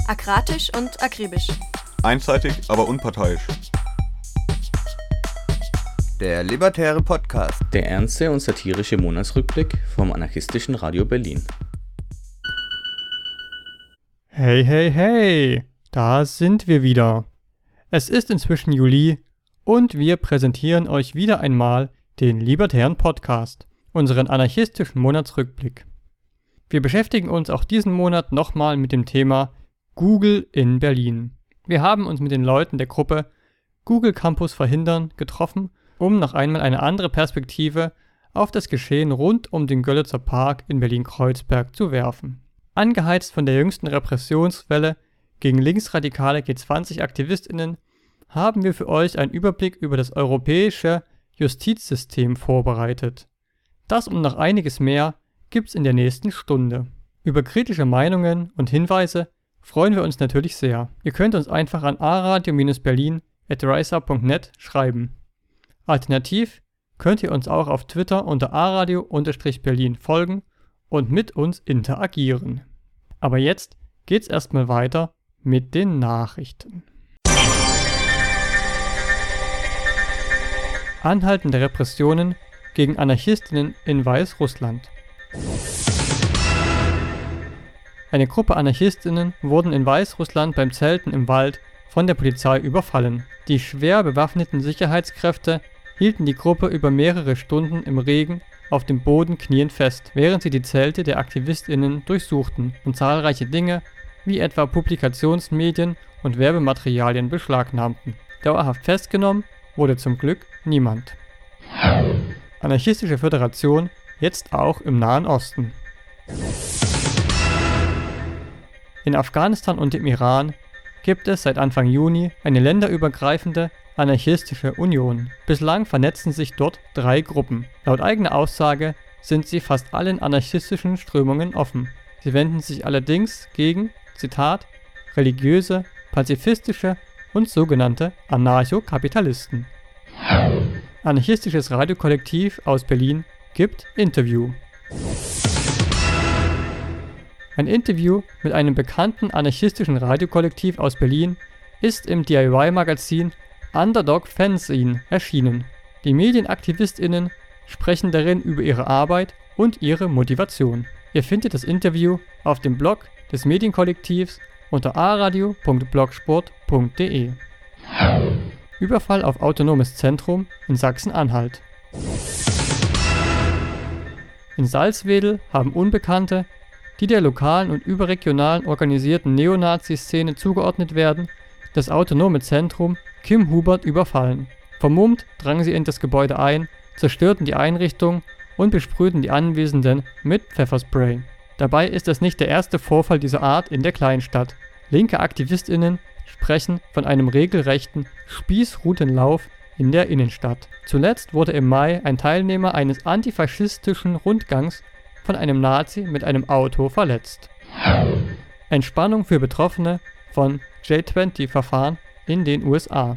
Akratisch und akribisch. Einseitig, aber unparteiisch. Der Libertäre Podcast. Der ernste und satirische Monatsrückblick vom anarchistischen Radio Berlin. Hey, hey, hey, da sind wir wieder. Es ist inzwischen Juli und wir präsentieren euch wieder einmal den Libertären Podcast, unseren anarchistischen Monatsrückblick. Wir beschäftigen uns auch diesen Monat nochmal mit dem Thema Google in Berlin. Wir haben uns mit den Leuten der Gruppe Google Campus Verhindern getroffen, um noch einmal eine andere Perspektive auf das Geschehen rund um den Görlitzer Park in Berlin-Kreuzberg zu werfen. Angeheizt von der jüngsten Repressionswelle gegen linksradikale G20-AktivistInnen haben wir für euch einen Überblick über das europäische Justizsystem vorbereitet. Das und noch einiges mehr gibt's in der nächsten Stunde. Über kritische Meinungen und Hinweise freuen wir uns natürlich sehr. Ihr könnt uns einfach an aradio-berlin@riseup.net schreiben. Alternativ könnt ihr uns auch auf Twitter unter aradio-berlin folgen und mit uns interagieren. Aber jetzt geht's erstmal weiter mit den Nachrichten. Anhaltende Repressionen gegen Anarchistinnen in Weißrussland. Eine Gruppe Anarchistinnen wurden in Weißrussland beim Zelten im Wald von der Polizei überfallen. Die schwer bewaffneten Sicherheitskräfte hielten die Gruppe über mehrere Stunden im Regen auf dem Boden kniend fest, während sie die Zelte der AktivistInnen durchsuchten und zahlreiche Dinge, wie etwa Publikationsmedien und Werbematerialien beschlagnahmten. Dauerhaft festgenommen wurde zum Glück niemand. Anarchistische Föderation jetzt auch im Nahen Osten. In Afghanistan und im Iran gibt es seit Anfang Juni eine länderübergreifende anarchistische Union. Bislang vernetzen sich dort 3 Gruppen. Laut eigener Aussage sind sie fast allen anarchistischen Strömungen offen. Sie wenden sich allerdings gegen, Zitat, religiöse, pazifistische und sogenannte Anarchokapitalisten. Anarchistisches Radiokollektiv aus Berlin gibt Interview. Ein Interview mit einem bekannten anarchistischen Radiokollektiv aus Berlin ist im DIY-Magazin Underdog Fanzine erschienen. Die MedienaktivistInnen sprechen darin über ihre Arbeit und ihre Motivation. Ihr findet das Interview auf dem Blog des Medienkollektivs unter aradio.blogsport.de. Überfall auf autonomes Zentrum in Sachsen-Anhalt. In Salzwedel haben Unbekannte, die der lokalen und überregionalen organisierten Neonazi-Szene zugeordnet werden, das autonome Zentrum Kim Hubert überfallen. Vermummt drangen sie in das Gebäude ein, zerstörten die Einrichtung und besprühten die Anwesenden mit Pfefferspray. Dabei ist es nicht der erste Vorfall dieser Art in der Kleinstadt. Linke AktivistInnen sprechen von einem regelrechten Spießrutenlauf in der Innenstadt. Zuletzt wurde im Mai ein Teilnehmer eines antifaschistischen Rundgangs von einem Nazi mit einem Auto verletzt. Entspannung für Betroffene von J20-Verfahren in den USA.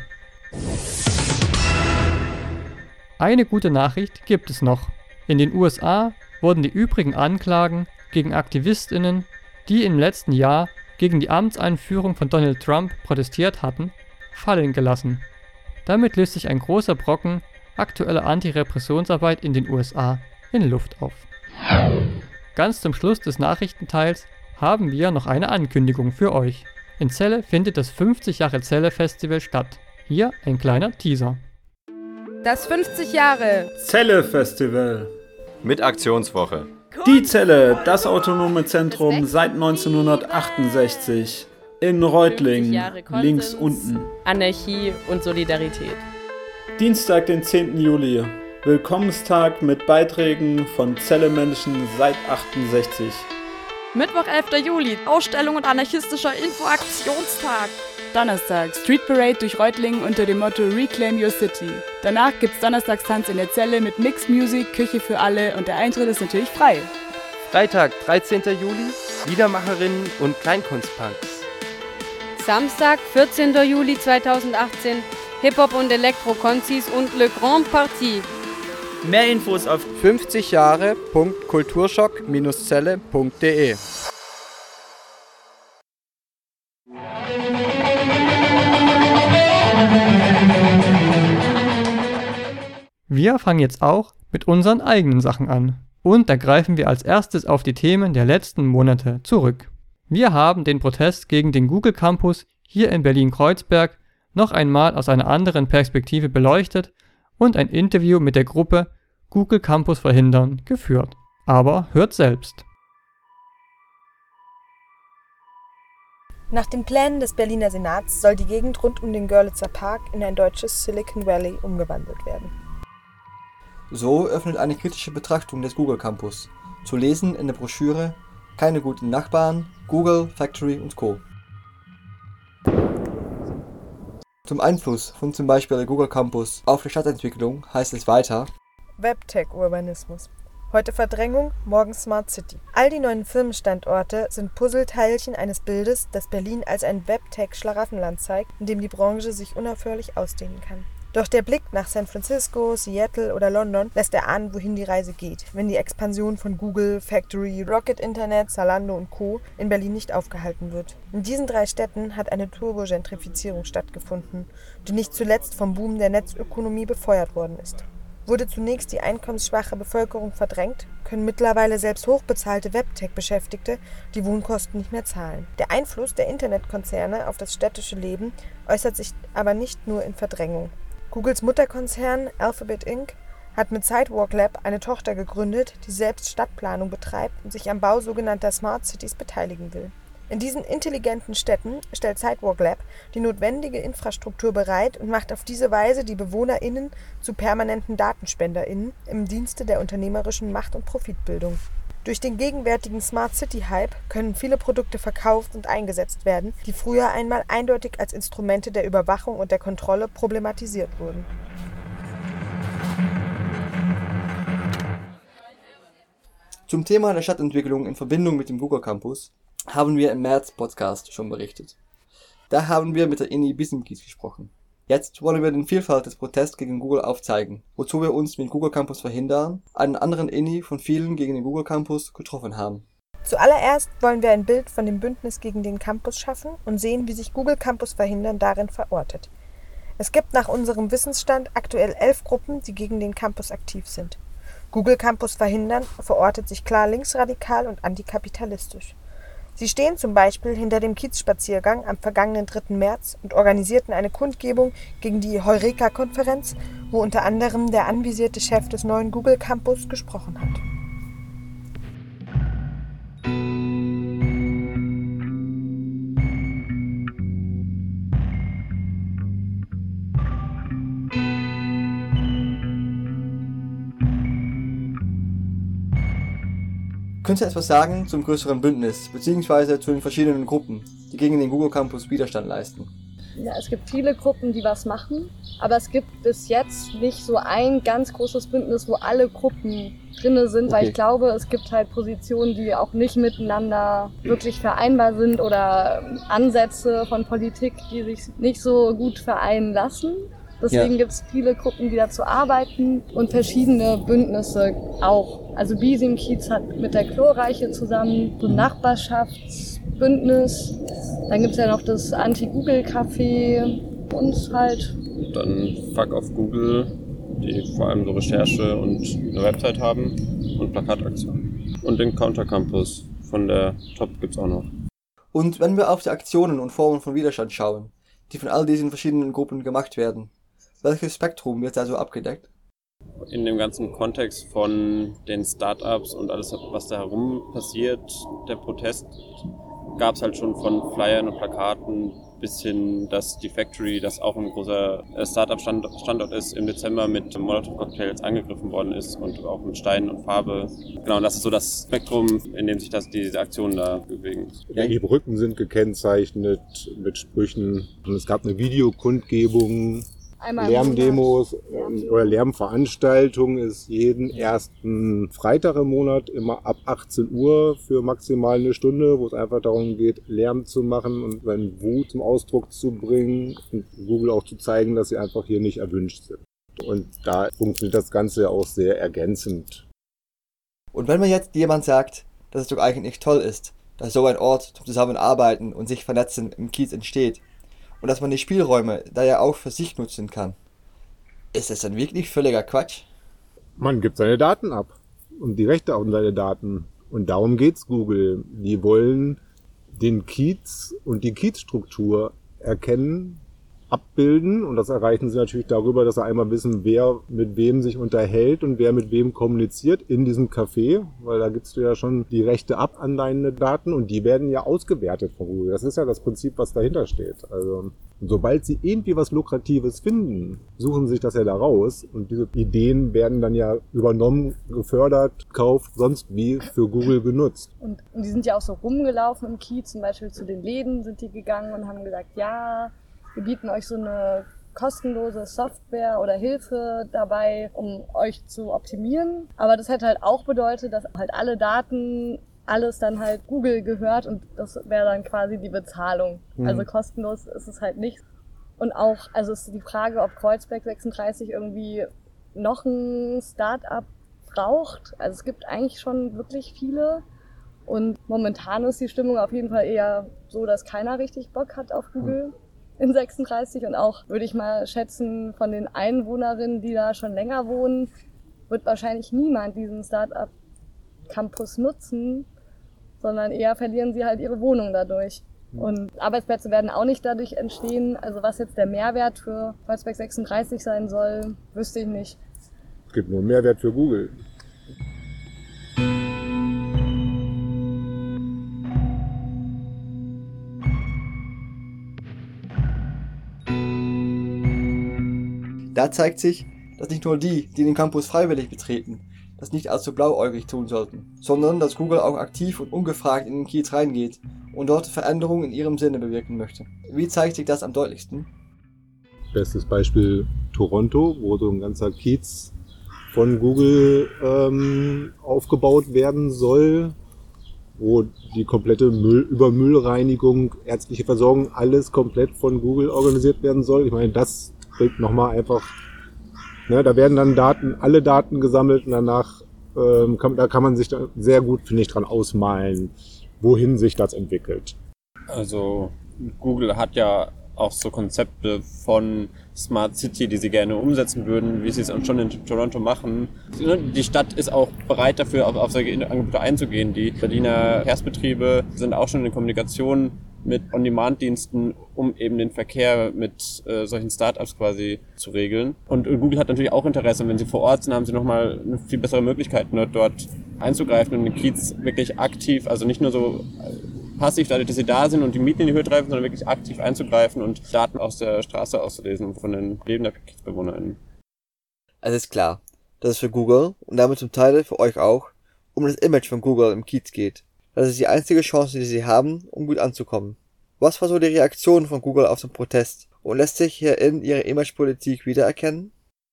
Eine gute Nachricht gibt es noch. In den USA wurden die übrigen Anklagen gegen AktivistInnen, die im letzten Jahr gegen die Amtseinführung von Donald Trump protestiert hatten, fallen gelassen. Damit löst sich ein großer Brocken aktueller Antirepressionsarbeit in den USA in Luft auf. Ganz zum Schluss des Nachrichtenteils haben wir noch eine Ankündigung für euch. In Celle findet das 50 Jahre Celle Festival statt. Hier ein kleiner Teaser. Das 50 Jahre Celle Festival Mit Aktionswoche. Die Celle, das autonome Zentrum seit 1968. In Reutlingen, links unten. Anarchie und Solidarität. Dienstag, den 10. Juli. Willkommenstag mit Beiträgen von Celle-Menschen seit 68. Mittwoch, 11. Juli, Ausstellung und anarchistischer Infoaktionstag. Donnerstag, Street Parade durch Reutlingen unter dem Motto Reclaim Your City. Danach gibt's Donnerstagstanz in der Zelle mit Mixed Music, Küche für alle und der Eintritt ist natürlich frei. Freitag, 13. Juli, Liedermacherinnen und Kleinkunstpunks. Samstag, 14. Juli 2018, Hip-Hop und Elektro-Konzis und Le Grand Parti. Mehr Infos auf 50jahre.kulturschock-celle.de Wir fangen jetzt auch mit unseren eigenen Sachen an. Und da greifen wir als erstes auf die Themen der letzten Monate zurück. Wir haben den Protest gegen den Google Campus hier in Berlin-Kreuzberg noch einmal aus einer anderen Perspektive beleuchtet und ein Interview mit der Gruppe Google Campus verhindern geführt. Aber hört selbst. Nach den Plänen des Berliner Senats soll die Gegend rund um den Görlitzer Park in ein deutsches Silicon Valley umgewandelt werden. So öffnet eine kritische Betrachtung des Google Campus, zu lesen in der Broschüre Keine guten Nachbarn, Google, Factory und Co. Zum Einfluss von zum Beispiel der Google Campus auf die Stadtentwicklung heißt es weiter: Webtech-Urbanismus. Heute Verdrängung, morgen Smart City. All die neuen Firmenstandorte sind Puzzleteilchen eines Bildes, das Berlin als ein Webtech-Schlaraffenland zeigt, in dem die Branche sich unaufhörlich ausdehnen kann. Doch der Blick nach San Francisco, Seattle oder London lässt erahnen, wohin die Reise geht, wenn die Expansion von Google, Factory, Rocket Internet, Zalando und Co. in Berlin nicht aufgehalten wird. In diesen 3 Städten hat eine Turbogentrifizierung stattgefunden, die nicht zuletzt vom Boom der Netzökonomie befeuert worden ist. Wurde zunächst die einkommensschwache Bevölkerung verdrängt, können mittlerweile selbst hochbezahlte Webtech-Beschäftigte die Wohnkosten nicht mehr zahlen. Der Einfluss der Internetkonzerne auf das städtische Leben äußert sich aber nicht nur in Verdrängung. Googles Mutterkonzern Alphabet Inc. hat mit Sidewalk Lab eine Tochter gegründet, die selbst Stadtplanung betreibt und sich am Bau sogenannter Smart Cities beteiligen will. In diesen intelligenten Städten stellt Sidewalk Lab die notwendige Infrastruktur bereit und macht auf diese Weise die BewohnerInnen zu permanenten DatenspenderInnen im Dienste der unternehmerischen Macht- und Profitbildung. Durch den gegenwärtigen Smart City-Hype können viele Produkte verkauft und eingesetzt werden, die früher einmal eindeutig als Instrumente der Überwachung und der Kontrolle problematisiert wurden. Zum Thema der Stadtentwicklung in Verbindung mit dem Google Campus haben wir im März-Podcast schon berichtet. Da haben wir mit der INI Bismkies gesprochen. Jetzt wollen wir den Vielfalt des Protests gegen Google aufzeigen, wozu wir uns mit Google Campus verhindern, einen anderen INI von vielen gegen den Google Campus getroffen haben. Zuallererst wollen wir ein Bild von dem Bündnis gegen den Campus schaffen und sehen, wie sich Google Campus verhindern darin verortet. Es gibt nach unserem Wissensstand aktuell 11 Gruppen, die gegen den Campus aktiv sind. Google Campus verhindern verortet sich klar linksradikal und antikapitalistisch. Sie stehen zum Beispiel hinter dem Kiezspaziergang am vergangenen 3. März und organisierten eine Kundgebung gegen die Heureka-Konferenz, wo unter anderem der anvisierte Chef des neuen Google Campus gesprochen hat. Könnt ihr etwas sagen zum größeren Bündnis, beziehungsweise zu den verschiedenen Gruppen, die gegen den Google Campus Widerstand leisten? Ja, es gibt viele Gruppen, die was machen, aber es gibt bis jetzt nicht so ein ganz großes Bündnis, wo alle Gruppen drin sind, weil ich glaube, es gibt halt Positionen, die auch nicht miteinander wirklich vereinbar sind oder Ansätze von Politik, die sich nicht so gut vereinen lassen. Deswegen gibt es viele Gruppen, die dazu arbeiten und verschiedene Bündnisse auch. Also Bismkies hat mit der Chlorreiche zusammen so ein Nachbarschaftsbündnis. Dann gibt es ja noch das Anti-Google-Café und halt. Dann Fuck auf Google, die vor allem so Recherche und eine Website haben und Plakataktionen. Und den Counter Campus von der Top gibt's auch noch. Und wenn wir auf die Aktionen und Formen von Widerstand schauen, die von all diesen verschiedenen Gruppen gemacht werden, welches Spektrum wird da so abgedeckt? In dem ganzen Kontext von den Startups und alles, was da herum passiert, der Protest, gab es halt schon von Flyern und Plakaten bis hin, dass die Factory, das auch ein großer Startup-Standort ist, im Dezember mit Molotov-Cocktails angegriffen worden ist und auch mit Steinen und Farbe. Genau, und das ist so das Spektrum, in dem sich diese Aktionen da bewegen. Ja, die Brücken sind gekennzeichnet mit Sprüchen und es gab eine Videokundgebung. Lärmdemos oder Lärmveranstaltungen ist jeden ersten Freitag im Monat immer ab 18 Uhr für maximal eine Stunde, wo es einfach darum geht, Lärm zu machen und seinen Wut zum Ausdruck zu bringen und Google auch zu zeigen, dass sie einfach hier nicht erwünscht sind. Und da funktioniert das Ganze ja auch sehr ergänzend. Und wenn mir jetzt jemand sagt, dass es doch eigentlich toll ist, dass so ein Ort zum Zusammenarbeiten und sich vernetzen im Kiez entsteht, und dass man die Spielräume da ja auch für sich nutzen kann. Ist das dann wirklich völliger Quatsch? Man gibt seine Daten ab und die Rechte auf seine Daten. Und darum geht's Google. Die wollen den Kiez und die Kiezstruktur erkennen, abbilden, und das erreichen sie natürlich darüber, dass sie einmal wissen, wer mit wem sich unterhält und wer mit wem kommuniziert in diesem Café, weil da gibst du ja schon die Rechte ab an deine Daten und die werden ja ausgewertet von Google. Das ist ja das Prinzip, was dahinter steht. Also sobald sie irgendwie was Lukratives finden, suchen sie sich das ja da raus, und diese Ideen werden dann ja übernommen, gefördert, gekauft, sonst wie für Google genutzt. Und die sind ja auch so rumgelaufen im Kiez, zum Beispiel zu den Läden sind die gegangen und haben gesagt, ja, wir bieten euch so eine kostenlose Software oder Hilfe dabei, um euch zu optimieren. Aber das hätte halt auch bedeutet, dass halt alle Daten, alles dann halt Google gehört, und das wäre dann quasi die Bezahlung. Also kostenlos ist es halt nicht. Und auch, also ist die Frage, ob Kreuzberg 36 irgendwie noch ein Start-up braucht. Also es gibt eigentlich schon wirklich viele. Und momentan ist die Stimmung auf jeden Fall eher so, dass keiner richtig Bock hat auf Google in 36. Und auch, würde ich mal schätzen, von den Einwohnerinnen, die da schon länger wohnen, wird wahrscheinlich niemand diesen Start-up-Campus nutzen, sondern eher verlieren sie halt ihre Wohnung dadurch. Und Arbeitsplätze werden auch nicht dadurch entstehen. Also was jetzt der Mehrwert für Kreuzberg 36 sein soll, wüsste ich nicht. Es gibt nur einen Mehrwert für Google. Da zeigt sich, dass nicht nur die den Campus freiwillig betreten, das nicht allzu blauäugig tun sollten, sondern dass Google auch aktiv und ungefragt in den Kiez reingeht und dort Veränderungen in ihrem Sinne bewirken möchte. Wie zeigt sich das am deutlichsten? Bestes Beispiel Toronto, wo so ein ganzer Kiez von Google aufgebaut werden soll, wo die komplette Müllreinigung, ärztliche Versorgung, alles komplett von Google organisiert werden soll. Ich meine, das bringt nochmal einfach, ne, da werden dann alle Daten gesammelt, und danach da kann man sich da sehr gut, finde ich, dran ausmalen, wohin sich das entwickelt. Also Google hat ja auch so Konzepte von Smart City, die sie gerne umsetzen würden, wie sie es schon in Toronto machen. Die Stadt ist auch bereit dafür, auf solche Angebote einzugehen. Die Berliner Verkehrsbetriebe sind auch schon in Kommunikation mit On-Demand-Diensten, um eben den Verkehr mit solchen Startups quasi zu regeln. Und Google hat natürlich auch Interesse. Und wenn sie vor Ort sind, haben sie nochmal eine viel bessere Möglichkeit, dort einzugreifen und den Kiez wirklich aktiv, also nicht nur so passiv, dadurch, dass sie da sind und die Mieten in die Höhe treiben, sondern wirklich aktiv einzugreifen und Daten aus der Straße auszulesen von den Leben der KiezbewohnerInnen. Es ist klar, dass es für Google und damit zum Teil für euch auch um das Image von Google im Kiez geht. Das ist die einzige Chance, die sie haben, um gut anzukommen. Was war so die Reaktion von Google auf den Protest? Und lässt sich hierin ihre Imagepolitik wiedererkennen?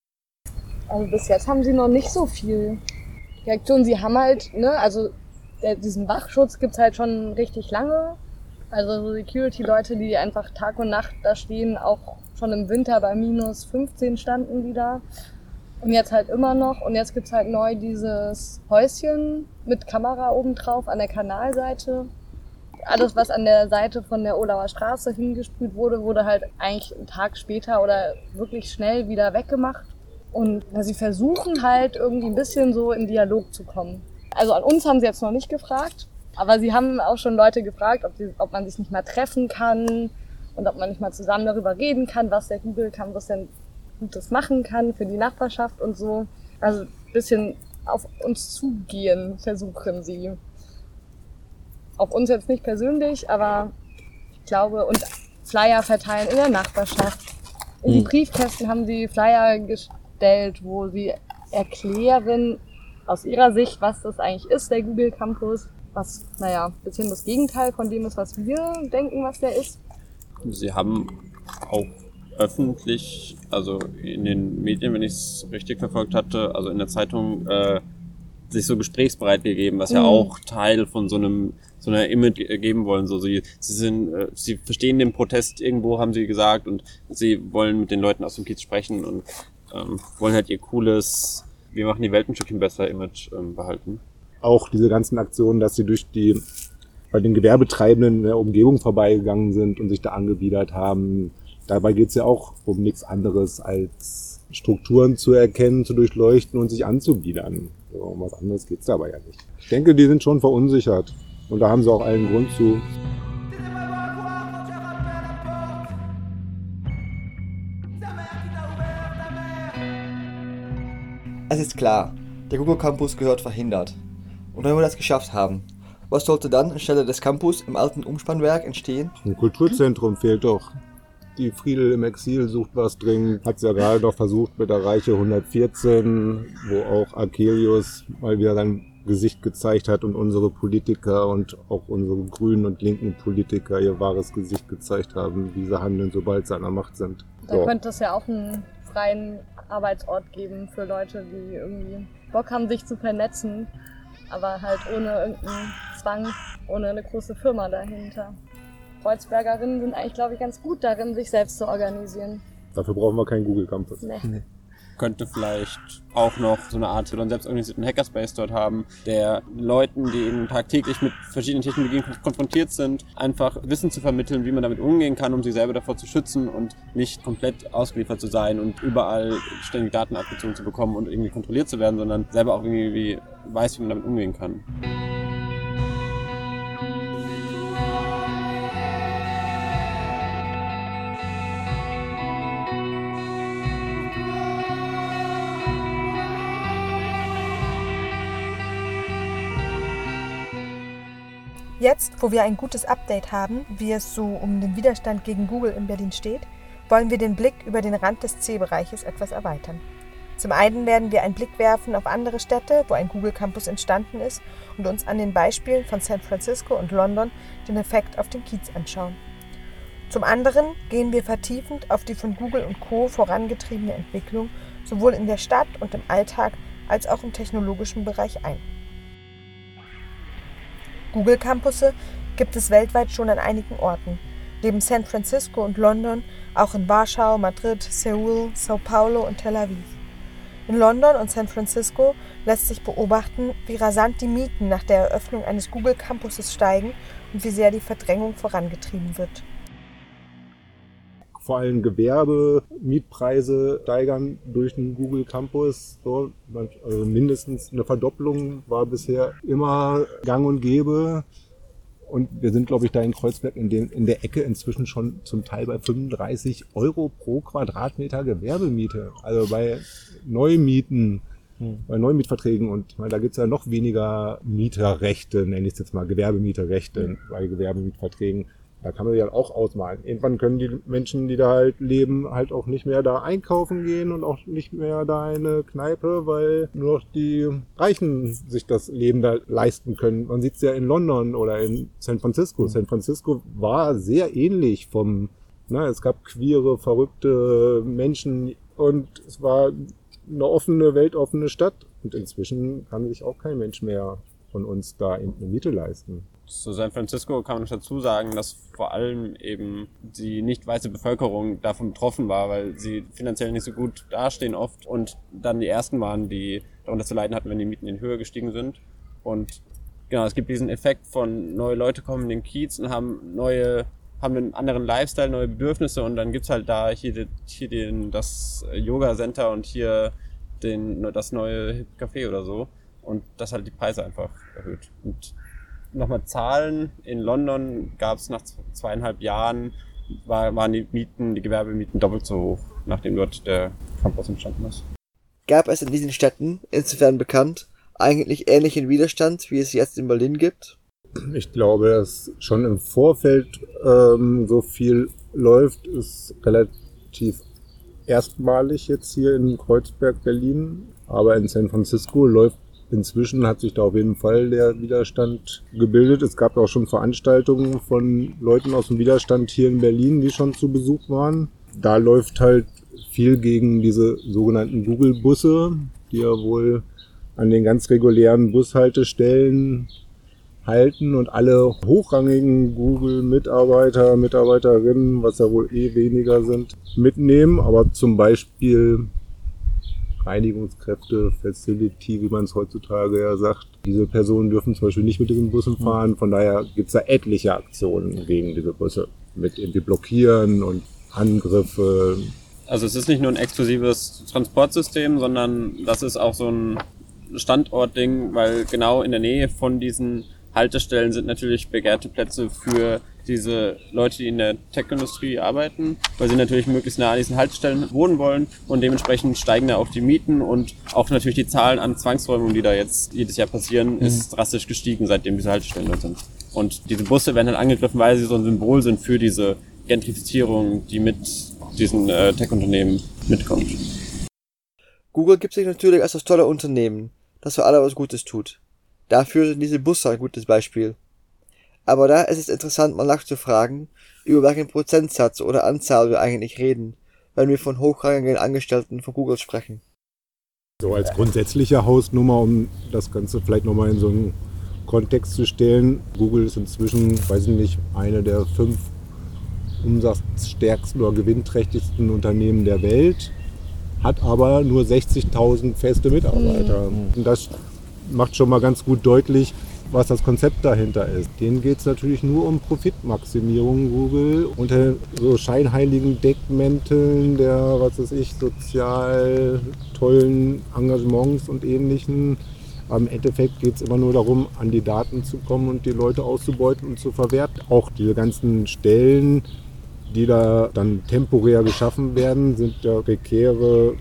Also bis jetzt haben sie noch nicht so viel Reaktion. Sie haben halt, also diesen Wachschutz gibt's halt schon richtig lange. Also so Security-Leute, die einfach Tag und Nacht da stehen, auch schon im Winter bei minus 15 standen die da. Und jetzt halt immer noch. Und jetzt gibt's halt neu dieses Häuschen mit Kamera obendrauf an der Kanalseite. Alles, was an der Seite von der Olauer Straße hingesprüht wurde, wurde halt eigentlich einen Tag später oder wirklich schnell wieder weggemacht. Und sie versuchen halt irgendwie ein bisschen so in Dialog zu kommen. Also an uns haben sie jetzt noch nicht gefragt, aber sie haben auch schon Leute gefragt, ob man sich nicht mal treffen kann und ob man nicht mal zusammen darüber reden kann, was der Google Campus denn Gutes machen kann für die Nachbarschaft und so. Also ein bisschen auf uns zugehen versuchen sie. Auf uns jetzt nicht persönlich, aber ich glaube, und Flyer verteilen in der Nachbarschaft. In die Briefkästen haben sie Flyer gestellt, wo sie erklären, aus ihrer Sicht, was das eigentlich ist, der Google Campus. Was, ein bisschen das Gegenteil von dem ist, was wir denken, was der ist. Sie haben auch öffentlich, also in den Medien, wenn ich es richtig verfolgt hatte, also in der Zeitung, sich so gesprächsbereit gegeben, was ja auch Teil von so einer Image geben wollen. So, sie verstehen den Protest irgendwo, haben sie gesagt, und sie wollen mit den Leuten aus dem Kiez sprechen und wollen halt ihr cooles, wir machen die Welt ein Stückchen besser Image behalten. Auch diese ganzen Aktionen, dass sie bei den Gewerbetreibenden in der Umgebung vorbeigegangen sind und sich da angebiedert haben, Dabei geht es ja auch um nichts anderes als Strukturen zu erkennen, zu durchleuchten und sich anzugliedern. Um was anderes geht's dabei ja nicht. Ich denke, die sind schon verunsichert. Und da haben sie auch allen Grund zu. Es ist klar, der Google Campus gehört verhindert. Und wenn wir das geschafft haben, was sollte dann anstelle des Campus im alten Umspannwerk entstehen? Ein Kulturzentrum fehlt doch. Die Friedel im Exil sucht was dringend. Hat es ja gerade noch versucht mit der Reiche 114, wo auch Akelius mal wieder sein Gesicht gezeigt hat und unsere Politiker und auch unsere grünen und linken Politiker ihr wahres Gesicht gezeigt haben, wie sie handeln, sobald sie an der Macht sind. Da könnte es ja auch einen freien Arbeitsort geben für Leute, die irgendwie Bock haben, sich zu vernetzen, aber halt ohne irgendeinen Zwang, ohne eine große Firma dahinter. Kreuzbergerinnen sind eigentlich, glaube ich, ganz gut darin, sich selbst zu organisieren. Dafür brauchen wir keinen Google Campus. Nee. Könnte vielleicht auch noch so eine Art selbstorganisierten Hackerspace dort haben, der Leuten, die eben tagtäglich mit verschiedenen Technologien konfrontiert sind, einfach Wissen zu vermitteln, wie man damit umgehen kann, um sich selber davor zu schützen und nicht komplett ausgeliefert zu sein und überall ständig Daten abgezogen zu bekommen und irgendwie kontrolliert zu werden, sondern selber auch irgendwie weiß, wie man damit umgehen kann. Jetzt, wo wir ein gutes Update haben, wie es so um den Widerstand gegen Google in Berlin steht, wollen wir den Blick über den Rand des C-Bereiches etwas erweitern. Zum einen werden wir einen Blick werfen auf andere Städte, wo ein Google Campus entstanden ist und uns an den Beispielen von San Francisco und London den Effekt auf den Kiez anschauen. Zum anderen gehen wir vertiefend auf die von Google und Co. vorangetriebene Entwicklung sowohl in der Stadt und im Alltag als auch im technologischen Bereich ein. Google Campusse gibt es weltweit schon an einigen Orten, neben San Francisco und London auch in Warschau, Madrid, Seoul, Sao Paulo und Tel Aviv. In London und San Francisco lässt sich beobachten, wie rasant die Mieten nach der Eröffnung eines Google Campuses steigen und wie sehr die Verdrängung vorangetrieben wird. Vor allem Gewerbemietpreise steigern durch den Google Campus. So, also mindestens eine Verdopplung war bisher immer gang und gäbe. Und wir sind, glaube ich, da in Kreuzberg in der Ecke inzwischen schon zum Teil bei 35 € pro Quadratmeter Gewerbemiete. Also bei Neumieten, bei Neumietverträgen. Und da gibt es ja noch weniger Mieterrechte, nenne ich es jetzt mal, Gewerbemieterrechte bei Gewerbemietverträgen. Da kann man sich halt auch ausmalen. Irgendwann können die Menschen, die da halt leben, halt auch nicht mehr da einkaufen gehen und auch nicht mehr da in eine Kneipe, weil nur noch die Reichen sich das Leben da leisten können. Man sieht es ja in London oder in San Francisco. San Francisco war sehr ähnlich es gab queere, verrückte Menschen und es war eine offene, weltoffene Stadt. Und inzwischen kann sich auch kein Mensch mehr von uns da eine Miete leisten. Zu San Francisco kann man noch dazu sagen, dass vor allem eben die nicht weiße Bevölkerung davon betroffen war, weil sie finanziell nicht so gut dastehen oft und dann die ersten waren, die darunter zu leiden hatten, wenn die Mieten in Höhe gestiegen sind. Und genau, es gibt diesen Effekt von neue Leute kommen in den Kiez und haben einen anderen Lifestyle, neue Bedürfnisse und dann gibt's halt da hier das Yoga Center und hier das neue Café oder so und das halt die Preise einfach erhöht. Und nochmal Zahlen, in London gab es nach 2,5 Jahren, waren die Gewerbemieten doppelt so hoch, nachdem dort der Campus entstanden ist. Gab es in diesen Städten, insofern bekannt, eigentlich ähnlichen Widerstand, wie es jetzt in Berlin gibt? Ich glaube, dass schon im Vorfeld so viel läuft, ist relativ erstmalig jetzt hier in Kreuzberg, Berlin. Aber in San Francisco inzwischen hat sich da auf jeden Fall der Widerstand gebildet. Es gab auch schon Veranstaltungen von Leuten aus dem Widerstand hier in Berlin, die schon zu Besuch waren. Da läuft halt viel gegen diese sogenannten Google-Busse, die ja wohl an den ganz regulären Bushaltestellen halten und alle hochrangigen Google-Mitarbeiter, Mitarbeiterinnen, was ja wohl weniger sind, mitnehmen. Aber zum Beispiel Reinigungskräfte, Facility, wie man es heutzutage ja sagt. Diese Personen dürfen zum Beispiel nicht mit diesen Bussen fahren. Von daher gibt es da etliche Aktionen gegen diese Busse. Mit irgendwie Blockieren und Angriffe. Also es ist nicht nur ein exklusives Transportsystem, sondern das ist auch so ein Standortding, weil genau in der Nähe von diesen Haltestellen sind natürlich begehrte Plätze für diese Leute, die in der Tech-Industrie arbeiten, weil sie natürlich möglichst nah an diesen Haltestellen wohnen wollen und dementsprechend steigen da auch die Mieten und auch natürlich die Zahlen an Zwangsräumungen, die da jetzt jedes Jahr passieren, ist drastisch gestiegen, seitdem diese Haltestellen dort sind. Und diese Busse werden halt angegriffen, weil sie so ein Symbol sind für diese Gentrifizierung, die mit diesen Tech-Unternehmen mitkommt. Google gibt sich natürlich als das tolle Unternehmen, das für alle was Gutes tut. Dafür sind diese Busse ein gutes Beispiel. Aber da ist es interessant, mal nachzufragen, über welchen Prozentsatz oder Anzahl wir eigentlich reden, wenn wir von hochrangigen Angestellten von Google sprechen. So als grundsätzliche Hausnummer, um das Ganze vielleicht nochmal in so einen Kontext zu stellen. Google ist inzwischen, weiß ich nicht, eine der 5 umsatzstärksten oder gewinnträchtigsten Unternehmen der Welt, hat aber nur 60.000 feste Mitarbeiter. Und das macht schon mal ganz gut deutlich, was das Konzept dahinter ist. Denen geht es natürlich nur um Profitmaximierung, Google, unter so scheinheiligen Deckmänteln der, was weiß ich, sozial tollen Engagements und Ähnlichen. Aber im Endeffekt geht es immer nur darum, an die Daten zu kommen und die Leute auszubeuten und zu verwerten. Auch diese ganzen Stellen, die da dann temporär geschaffen werden, sind ja prekäre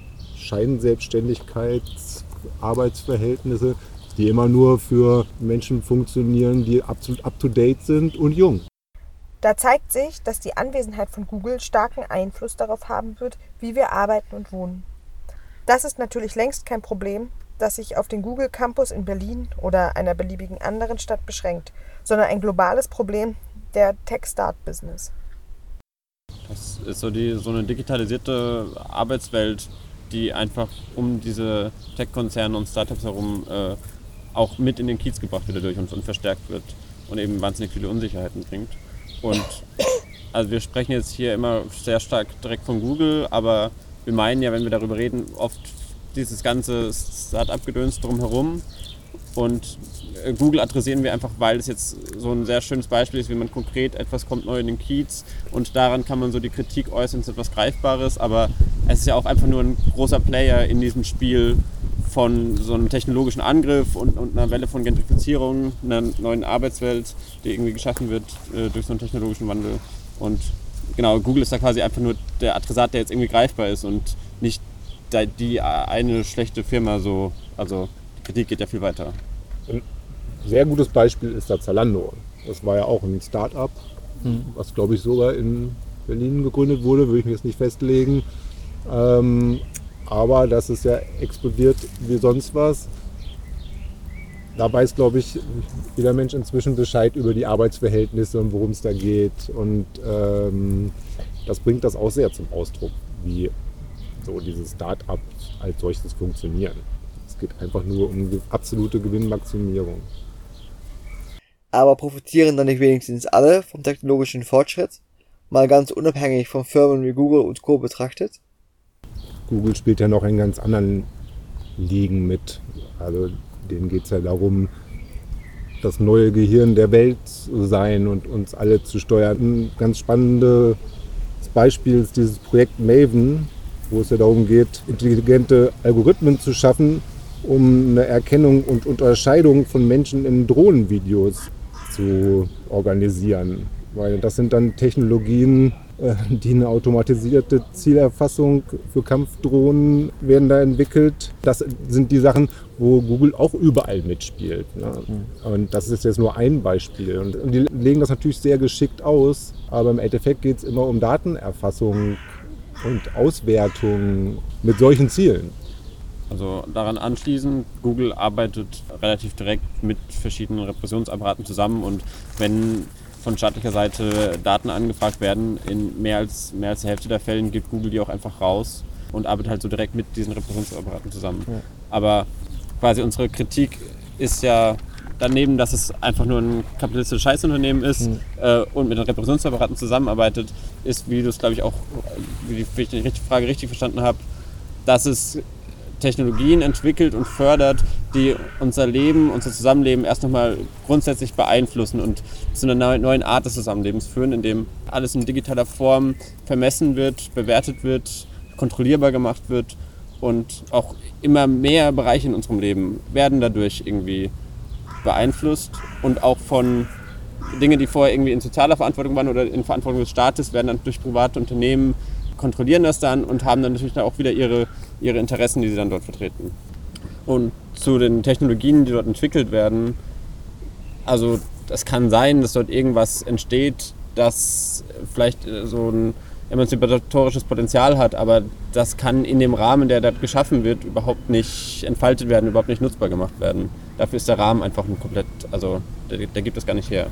Scheinselbstständigkeitsarbeitsverhältnisse, die immer nur für Menschen funktionieren, die absolut up-to-date sind und jung. Da zeigt sich, dass die Anwesenheit von Google starken Einfluss darauf haben wird, wie wir arbeiten und wohnen. Das ist natürlich längst kein Problem, das sich auf den Google Campus in Berlin oder einer beliebigen anderen Stadt beschränkt, sondern ein globales Problem der Tech-Start-Business. Das ist so eine digitalisierte Arbeitswelt, die einfach um diese Tech-Konzerne und Startups herum auch mit in den Kiez gebracht wird dadurch und verstärkt wird und eben wahnsinnig viele Unsicherheiten bringt. Und also wir sprechen jetzt hier immer sehr stark direkt von Google, aber wir meinen ja, wenn wir darüber reden, oft dieses ganze Start-up-Gedöns drumherum. Und Google adressieren wir einfach, weil es jetzt so ein sehr schönes Beispiel ist, wie man konkret etwas kommt neu in den Kiez und daran kann man so die Kritik äußern, es ist etwas Greifbares, aber es ist ja auch einfach nur ein großer Player in diesem Spiel von so einem technologischen Angriff und einer Welle von Gentrifizierung, einer neuen Arbeitswelt, die irgendwie geschaffen wird durch so einen technologischen Wandel. Und genau, Google ist da quasi einfach nur der Adressat, der jetzt irgendwie greifbar ist und nicht die eine schlechte Firma so, also die Kritik geht ja viel weiter. Ein sehr gutes Beispiel ist da Zalando. Das war ja auch ein Start-up, was glaube ich sogar in Berlin gegründet wurde, würde ich mir jetzt nicht festlegen. Aber das ist ja explodiert wie sonst was. Da weiß, glaube ich, jeder Mensch inzwischen Bescheid über die Arbeitsverhältnisse und worum es da geht. Und das bringt das auch sehr zum Ausdruck, wie so diese Start-ups als solches funktionieren. Es geht einfach nur um absolute Gewinnmaximierung. Aber profitieren dann nicht wenigstens alle vom technologischen Fortschritt? Mal ganz unabhängig von Firmen wie Google und Co. betrachtet? Google spielt ja noch in ganz anderen Ligen mit. Also denen geht es ja darum, das neue Gehirn der Welt zu sein und uns alle zu steuern. Ein ganz spannendes Beispiel ist dieses Projekt Maven, wo es ja darum geht, intelligente Algorithmen zu schaffen, um eine Erkennung und Unterscheidung von Menschen in Drohnenvideos zu organisieren. Weil das sind dann Technologien, die eine automatisierte Zielerfassung für Kampfdrohnen werden da entwickelt. Das sind die Sachen, wo Google auch überall mitspielt. Ne? Und das ist jetzt nur ein Beispiel. Und die legen das natürlich sehr geschickt aus, aber im Endeffekt geht es immer um Datenerfassung und Auswertung mit solchen Zielen. Also daran anschließend, Google arbeitet relativ direkt mit verschiedenen Repressionsapparaten zusammen und wenn von staatlicher Seite Daten angefragt werden, in mehr als der Hälfte der Fällen gibt Google die auch einfach raus und arbeitet halt so direkt mit diesen Repressionsapparaten zusammen. Ja. Aber quasi unsere Kritik ist ja daneben, dass es einfach nur ein kapitalistisches Scheißunternehmen ist und mit den Repressionsapparaten zusammenarbeitet, ist, wie du es glaube ich auch, wie ich die Frage richtig verstanden habe, dass es Technologien entwickelt und fördert, die unser Leben, unser Zusammenleben erst nochmal grundsätzlich beeinflussen und zu einer neuen Art des Zusammenlebens führen, in dem alles in digitaler Form vermessen wird, bewertet wird, kontrollierbar gemacht wird und auch immer mehr Bereiche in unserem Leben werden dadurch irgendwie beeinflusst und auch von Dingen, die vorher irgendwie in sozialer Verantwortung waren oder in Verantwortung des Staates, werden dann durch private Unternehmen, kontrollieren das dann und haben dann natürlich auch wieder ihre Interessen, die sie dann dort vertreten. Und zu den Technologien, die dort entwickelt werden, also es kann sein, dass dort irgendwas entsteht, das vielleicht so ein emanzipatorisches Potenzial hat, aber das kann in dem Rahmen, der dort geschaffen wird, überhaupt nicht entfaltet werden, überhaupt nicht nutzbar gemacht werden. Dafür ist der Rahmen einfach ein komplett, also der gibt es gar nicht her.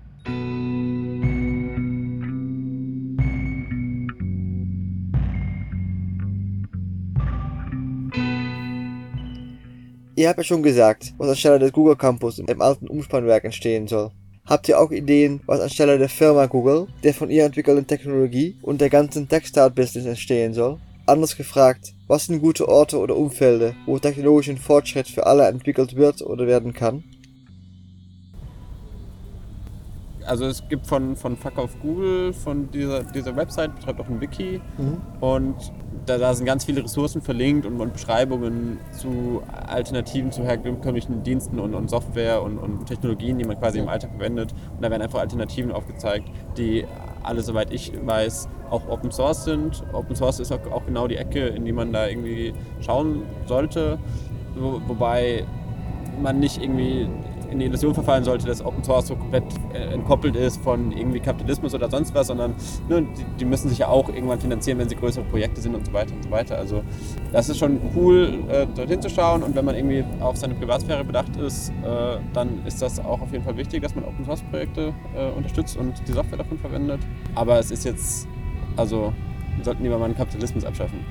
Ihr habt ja schon gesagt, was anstelle des Google Campus im alten Umspannwerk entstehen soll. Habt ihr auch Ideen, was anstelle der Firma Google, der von ihr entwickelten Technologie und der ganzen Tech-Start-Business entstehen soll? Anders gefragt, was sind gute Orte oder Umfelder, wo technologischen Fortschritt für alle entwickelt wird oder werden kann? Also es gibt von Fuck auf Google, von dieser Website, betreibt auch ein Wiki und da sind ganz viele Ressourcen verlinkt und Beschreibungen zu Alternativen zu herkömmlichen Diensten und Software und Technologien, die man quasi im Alltag verwendet. Und da werden einfach Alternativen aufgezeigt, die alle, soweit ich weiß, auch Open Source sind. Open Source ist auch genau die Ecke, in die man da irgendwie schauen sollte, wobei man nicht irgendwie in die Illusion verfallen sollte, dass Open Source so komplett entkoppelt ist von irgendwie Kapitalismus oder sonst was, sondern die müssen sich ja auch irgendwann finanzieren, wenn sie größere Projekte sind und so weiter und so weiter. Also das ist schon cool, dorthin zu schauen, und wenn man irgendwie auf seine Privatsphäre bedacht ist, dann ist das auch auf jeden Fall wichtig, dass man Open Source Projekte unterstützt und die Software davon verwendet. Aber es ist jetzt, also wir sollten lieber mal einen Kapitalismus abschaffen.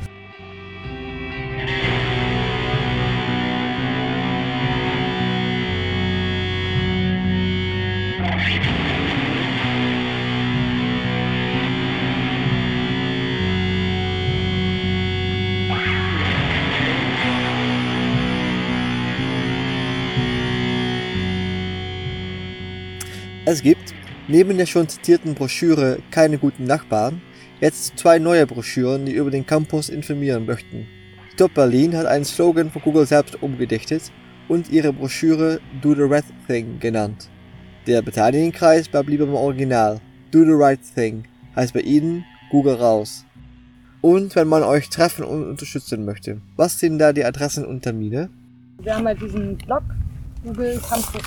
Es gibt, neben der schon zitierten Broschüre Keine guten Nachbarn, jetzt 2 neue Broschüren, die über den Campus informieren möchten. Stop Berlin hat einen Slogan von Google selbst umgedichtet und ihre Broschüre Do the Right Thing genannt. Der Beteiligungskreis bleibt lieber beim Original. Do the Right Thing heißt bei ihnen Google raus. Und wenn man euch treffen und unterstützen möchte, was sind da die Adressen und Termine? Wir haben halt diesen Blog Google Campus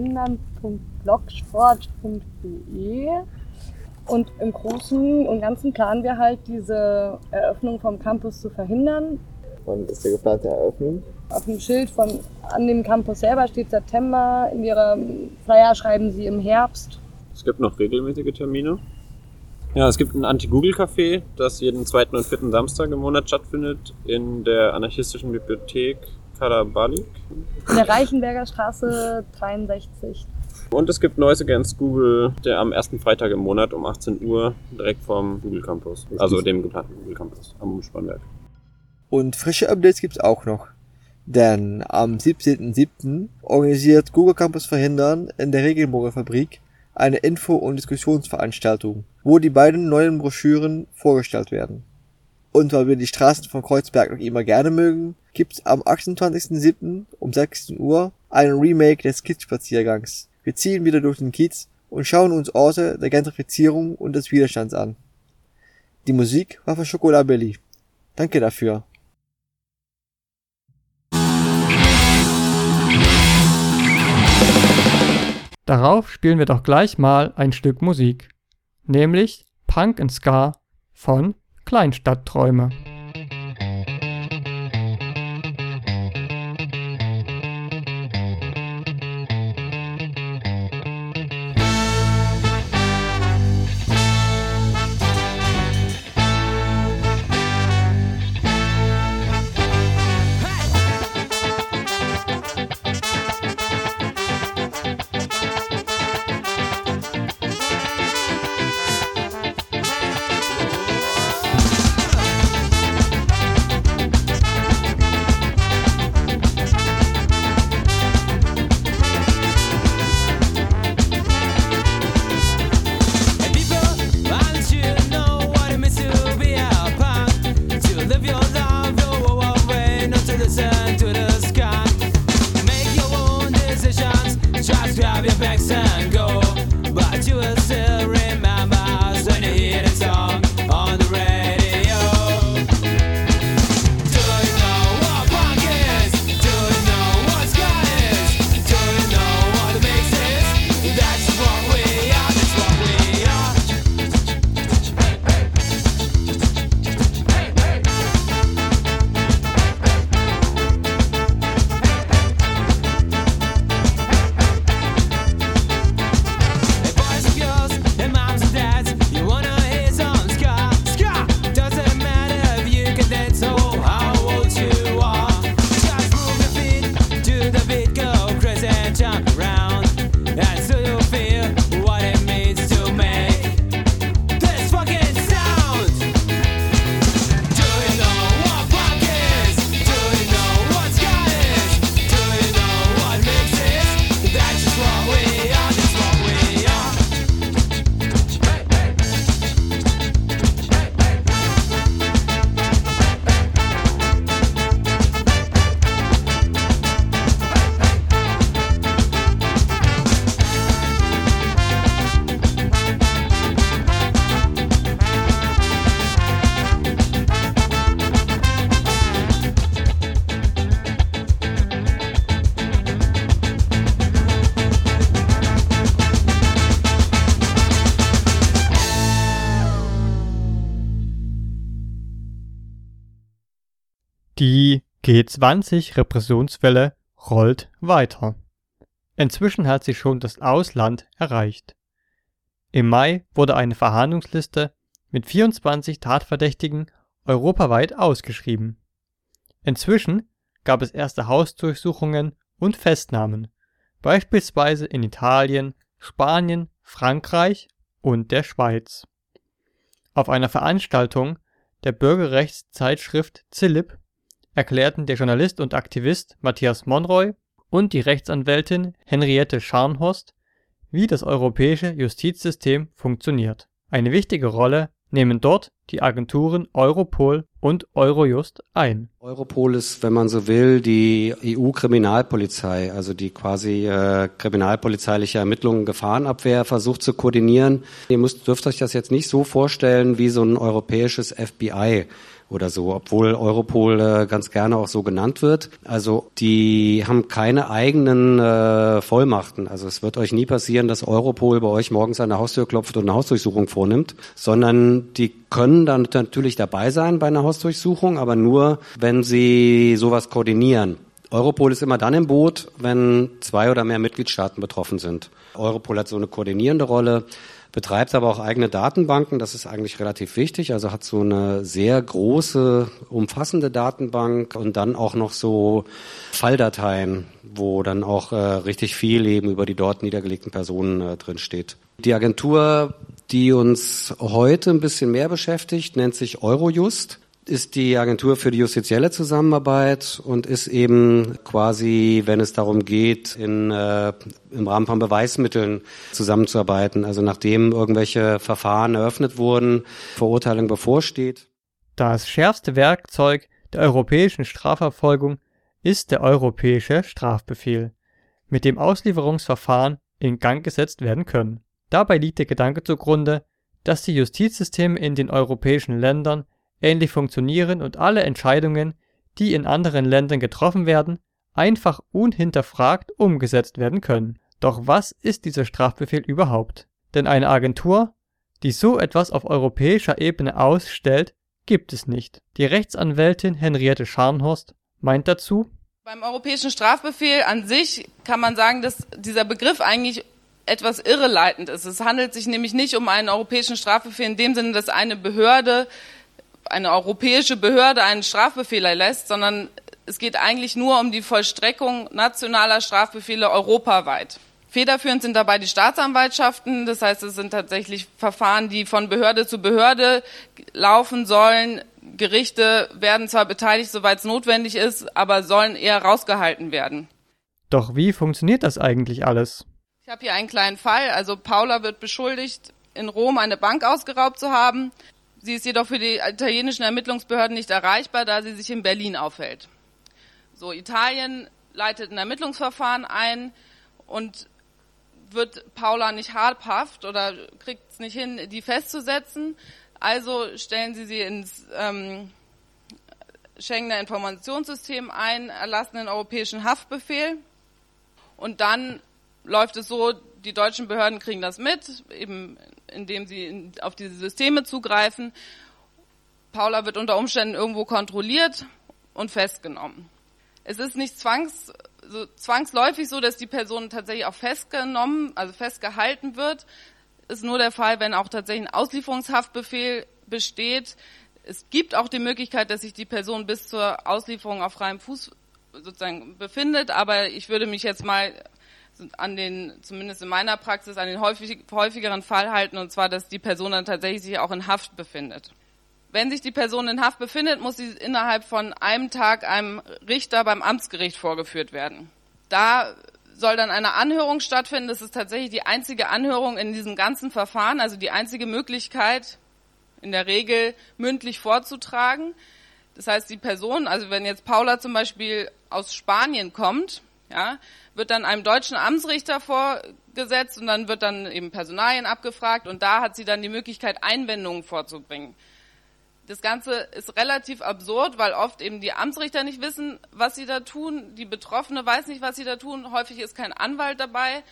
verhindern.blogsport.de und im Großen und Ganzen planen wir halt diese Eröffnung vom Campus zu verhindern. Wann ist die geplante Eröffnung? Auf dem Schild an dem Campus selber steht September, in ihrer Flyer schreiben sie im Herbst. Es gibt noch regelmäßige Termine. Ja, es gibt ein Anti-Google-Café, das jeden 2. und 4. Samstag im Monat stattfindet in der anarchistischen Bibliothek Karabalik. In der Reichenberger Straße 63. Und es gibt Noise Against Google, der am ersten Freitag im Monat um 18 Uhr direkt vom Google Campus, also dem geplanten Google Campus am Umspannwerk. Und frische Updates gibt's auch noch. Denn am 17.07. organisiert Google Campus Verhindern in der Regenburger Fabrik eine Info- und Diskussionsveranstaltung, wo die beiden neuen Broschüren vorgestellt werden. Und weil wir die Straßen von Kreuzberg noch immer gerne mögen, gibt's am 28.07. um 16 Uhr einen Remake des Kiezspaziergangs. Wir ziehen wieder durch den Kiez und schauen uns Orte der Gentrifizierung und des Widerstands an. Die Musik war von Chocolat Belly. Danke dafür. Darauf spielen wir doch gleich mal ein Stück Musik, nämlich Punk and Ska von Kleinstadtträume. you will still remember us when you hear the song on the radio. Do you know what punk is? Do you know what ska is? Do you know what the mix is? That's what we are, that's what we are. Hey boys and girls, hey moms and dads, you wanna hear some ska? Ska! Doesn't matter if you can dance or how old you are. Just move your feet to the beat, go crazy and jump around. And so you feel what it means to make this fucking sound. Do you know what punk is? Do you know what ska is? Do you know what mix is? That's just what we are, that's what we are. Die G20-Repressionswelle rollt weiter. Inzwischen hat sie schon das Ausland erreicht. Im Mai wurde eine Verhandlungsliste mit 24 Tatverdächtigen europaweit ausgeschrieben. Inzwischen gab es erste Hausdurchsuchungen und Festnahmen, beispielsweise in Italien, Spanien, Frankreich und der Schweiz. Auf einer Veranstaltung der Bürgerrechtszeitschrift Zillip erklärten der Journalist und Aktivist Matthias Monroy und die Rechtsanwältin Henriette Scharnhorst, wie das europäische Justizsystem funktioniert. Eine wichtige Rolle nehmen dort die Agenturen Europol und Eurojust ein. Europol ist, wenn man so will, die EU-Kriminalpolizei, also die quasi kriminalpolizeiliche Ermittlungen, Gefahrenabwehr versucht zu koordinieren. Ihr dürft euch das jetzt nicht so vorstellen wie so ein europäisches FBI oder so, obwohl Europol ganz gerne auch so genannt wird. Also die haben keine eigenen Vollmachten. Also es wird euch nie passieren, dass Europol bei euch morgens an der Haustür klopft und eine Hausdurchsuchung vornimmt, sondern die können dann natürlich dabei sein bei einer Hausdurchsuchung, aber nur, wenn sie sowas koordinieren. Europol ist immer dann im Boot, wenn 2 oder mehr Mitgliedstaaten betroffen sind. Europol hat so eine koordinierende Rolle, betreibt aber auch eigene Datenbanken, das ist eigentlich relativ wichtig, also hat so eine sehr große, umfassende Datenbank und dann auch noch so Falldateien, wo dann auch richtig viel eben über die dort niedergelegten Personen drin steht. Die Agentur, die uns heute ein bisschen mehr beschäftigt, nennt sich Eurojust, ist die Agentur für die justizielle Zusammenarbeit und ist eben quasi, wenn es darum geht, im Rahmen von Beweismitteln zusammenzuarbeiten. Also nachdem irgendwelche Verfahren eröffnet wurden, Verurteilung bevorsteht. Das schärfste Werkzeug der europäischen Strafverfolgung ist der Europäische Strafbefehl, mit dem Auslieferungsverfahren in Gang gesetzt werden können. Dabei liegt der Gedanke zugrunde, dass die Justizsysteme in den europäischen Ländern ähnlich funktionieren und alle Entscheidungen, die in anderen Ländern getroffen werden, einfach unhinterfragt umgesetzt werden können. Doch was ist dieser Strafbefehl überhaupt? Denn eine Agentur, die so etwas auf europäischer Ebene ausstellt, gibt es nicht. Die Rechtsanwältin Henriette Scharnhorst meint dazu: Beim Europäischen Strafbefehl an sich kann man sagen, dass dieser Begriff eigentlich etwas irreleitend ist. Es handelt sich nämlich nicht um einen europäischen Strafbefehl in dem Sinne, dass eine europäische Behörde einen Strafbefehl erlässt, sondern es geht eigentlich nur um die Vollstreckung nationaler Strafbefehle europaweit. Federführend sind dabei die Staatsanwaltschaften, das heißt, es sind tatsächlich Verfahren, die von Behörde zu Behörde laufen sollen. Gerichte werden zwar beteiligt, soweit es notwendig ist, aber sollen eher rausgehalten werden. Doch wie funktioniert das eigentlich alles? Ich habe hier einen kleinen Fall. Also Paula wird beschuldigt, in Rom eine Bank ausgeraubt zu haben. Sie ist jedoch für die italienischen Ermittlungsbehörden nicht erreichbar, da sie sich in Berlin aufhält. So, Italien leitet ein Ermittlungsverfahren ein und wird Paula nicht habhaft oder kriegt es nicht hin, die festzusetzen. Also stellen sie ins Schengener Informationssystem ein, erlassen den europäischen Haftbefehl. Und dann läuft es so, die deutschen Behörden kriegen das mit, eben indem sie auf diese Systeme zugreifen. Paula wird unter Umständen irgendwo kontrolliert und festgenommen. Es ist nicht zwangsläufig so, dass die Person tatsächlich auch festgehalten wird. Ist nur der Fall, wenn auch tatsächlich ein Auslieferungshaftbefehl besteht. Es gibt auch die Möglichkeit, dass sich die Person bis zur Auslieferung auf freiem Fuß sozusagen befindet, aber ich würde mich jetzt mal zumindest in meiner Praxis, an den häufigeren Fall halten, und zwar, dass die Person dann tatsächlich sich auch in Haft befindet. Wenn sich die Person in Haft befindet, muss sie innerhalb von einem Tag einem Richter beim Amtsgericht vorgeführt werden. Da soll dann eine Anhörung stattfinden. Das ist tatsächlich die einzige Anhörung in diesem ganzen Verfahren, also die einzige Möglichkeit, in der Regel mündlich vorzutragen. Das heißt, die Person, also wenn jetzt Paula zum Beispiel aus Spanien kommt, ja, wird dann einem deutschen Amtsrichter vorgesetzt und dann wird dann eben Personalien abgefragt und da hat sie dann die Möglichkeit, Einwendungen vorzubringen. Das Ganze ist relativ absurd, weil oft eben die Amtsrichter nicht wissen, was sie da tun. Die Betroffene weiß nicht, was sie da tun. Häufig ist kein Anwalt dabei.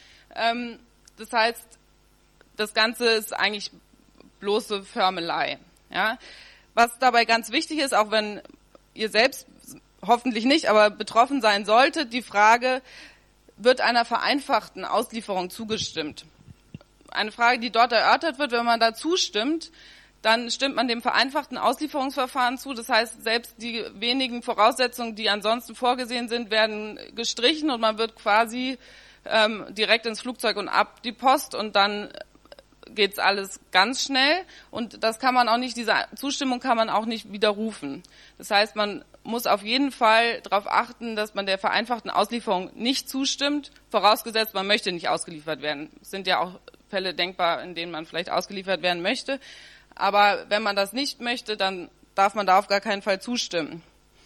Das heißt, das Ganze ist eigentlich bloße Förmelei. Ja? Was dabei ganz wichtig ist, auch wenn ihr selbst hoffentlich nicht, aber betroffen sein solltet, die Frage, wird einer vereinfachten Auslieferung zugestimmt? Eine Frage, die dort erörtert wird, wenn man da zustimmt, dann stimmt man dem vereinfachten Auslieferungsverfahren zu. Das heißt, selbst die wenigen Voraussetzungen, die ansonsten vorgesehen sind, werden gestrichen und man wird quasi direkt ins Flugzeug und ab die Post und dann geht's alles ganz schnell und das kann man auch nicht, diese Zustimmung kann man auch nicht widerrufen. Das heißt, man muss auf jeden Fall darauf achten, dass man der vereinfachten Auslieferung nicht zustimmt, vorausgesetzt, man möchte nicht ausgeliefert werden. Es sind ja auch Fälle denkbar, in denen man vielleicht ausgeliefert werden möchte. Aber wenn man das nicht möchte, dann darf man da auf gar keinen Fall zustimmen.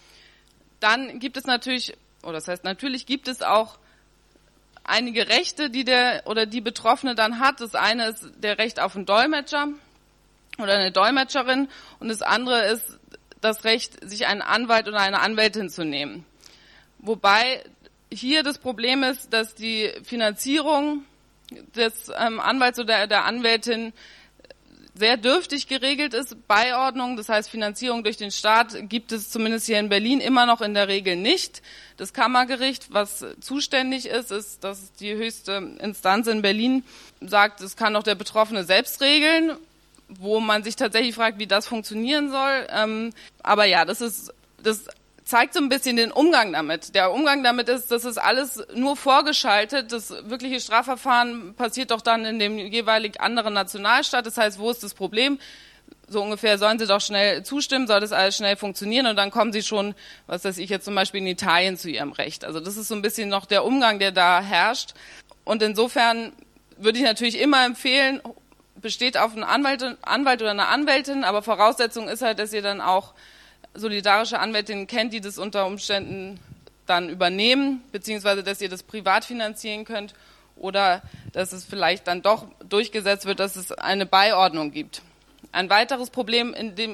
Dann gibt es natürlich, natürlich gibt es auch einige Rechte, die die Betroffene dann hat. Das eine ist der Recht auf einen Dolmetscher oder eine Dolmetscherin und das andere ist das Recht, sich einen Anwalt oder eine Anwältin zu nehmen. Wobei hier das Problem ist, dass die Finanzierung des Anwalts oder der Anwältin sehr dürftig geregelt ist. Beiordnung, das heißt Finanzierung durch den Staat, gibt es zumindest hier in Berlin immer noch in der Regel nicht. Das Kammergericht, was zuständig ist, das ist die höchste Instanz in Berlin, sagt, das kann doch der Betroffene selbst regeln, wo man sich tatsächlich fragt, wie das funktionieren soll. Aber ja, das zeigt so ein bisschen den Umgang damit. Der Umgang damit ist, das ist alles nur vorgeschaltet. Das wirkliche Strafverfahren passiert doch dann in dem jeweilig anderen Nationalstaat. Das heißt, wo ist das Problem? So ungefähr sollen sie doch schnell zustimmen, soll das alles schnell funktionieren und dann kommen sie schon, was weiß ich jetzt zum Beispiel in Italien zu ihrem Recht. Also das ist so ein bisschen noch der Umgang, der da herrscht. Und insofern würde ich natürlich immer empfehlen, besteht auf einen Anwalt oder eine Anwältin, aber Voraussetzung ist halt, dass ihr dann auch solidarische Anwältinnen kennt, die das unter Umständen dann übernehmen, beziehungsweise dass ihr das privat finanzieren könnt oder dass es vielleicht dann doch durchgesetzt wird, dass es eine Beiordnung gibt. Ein weiteres Problem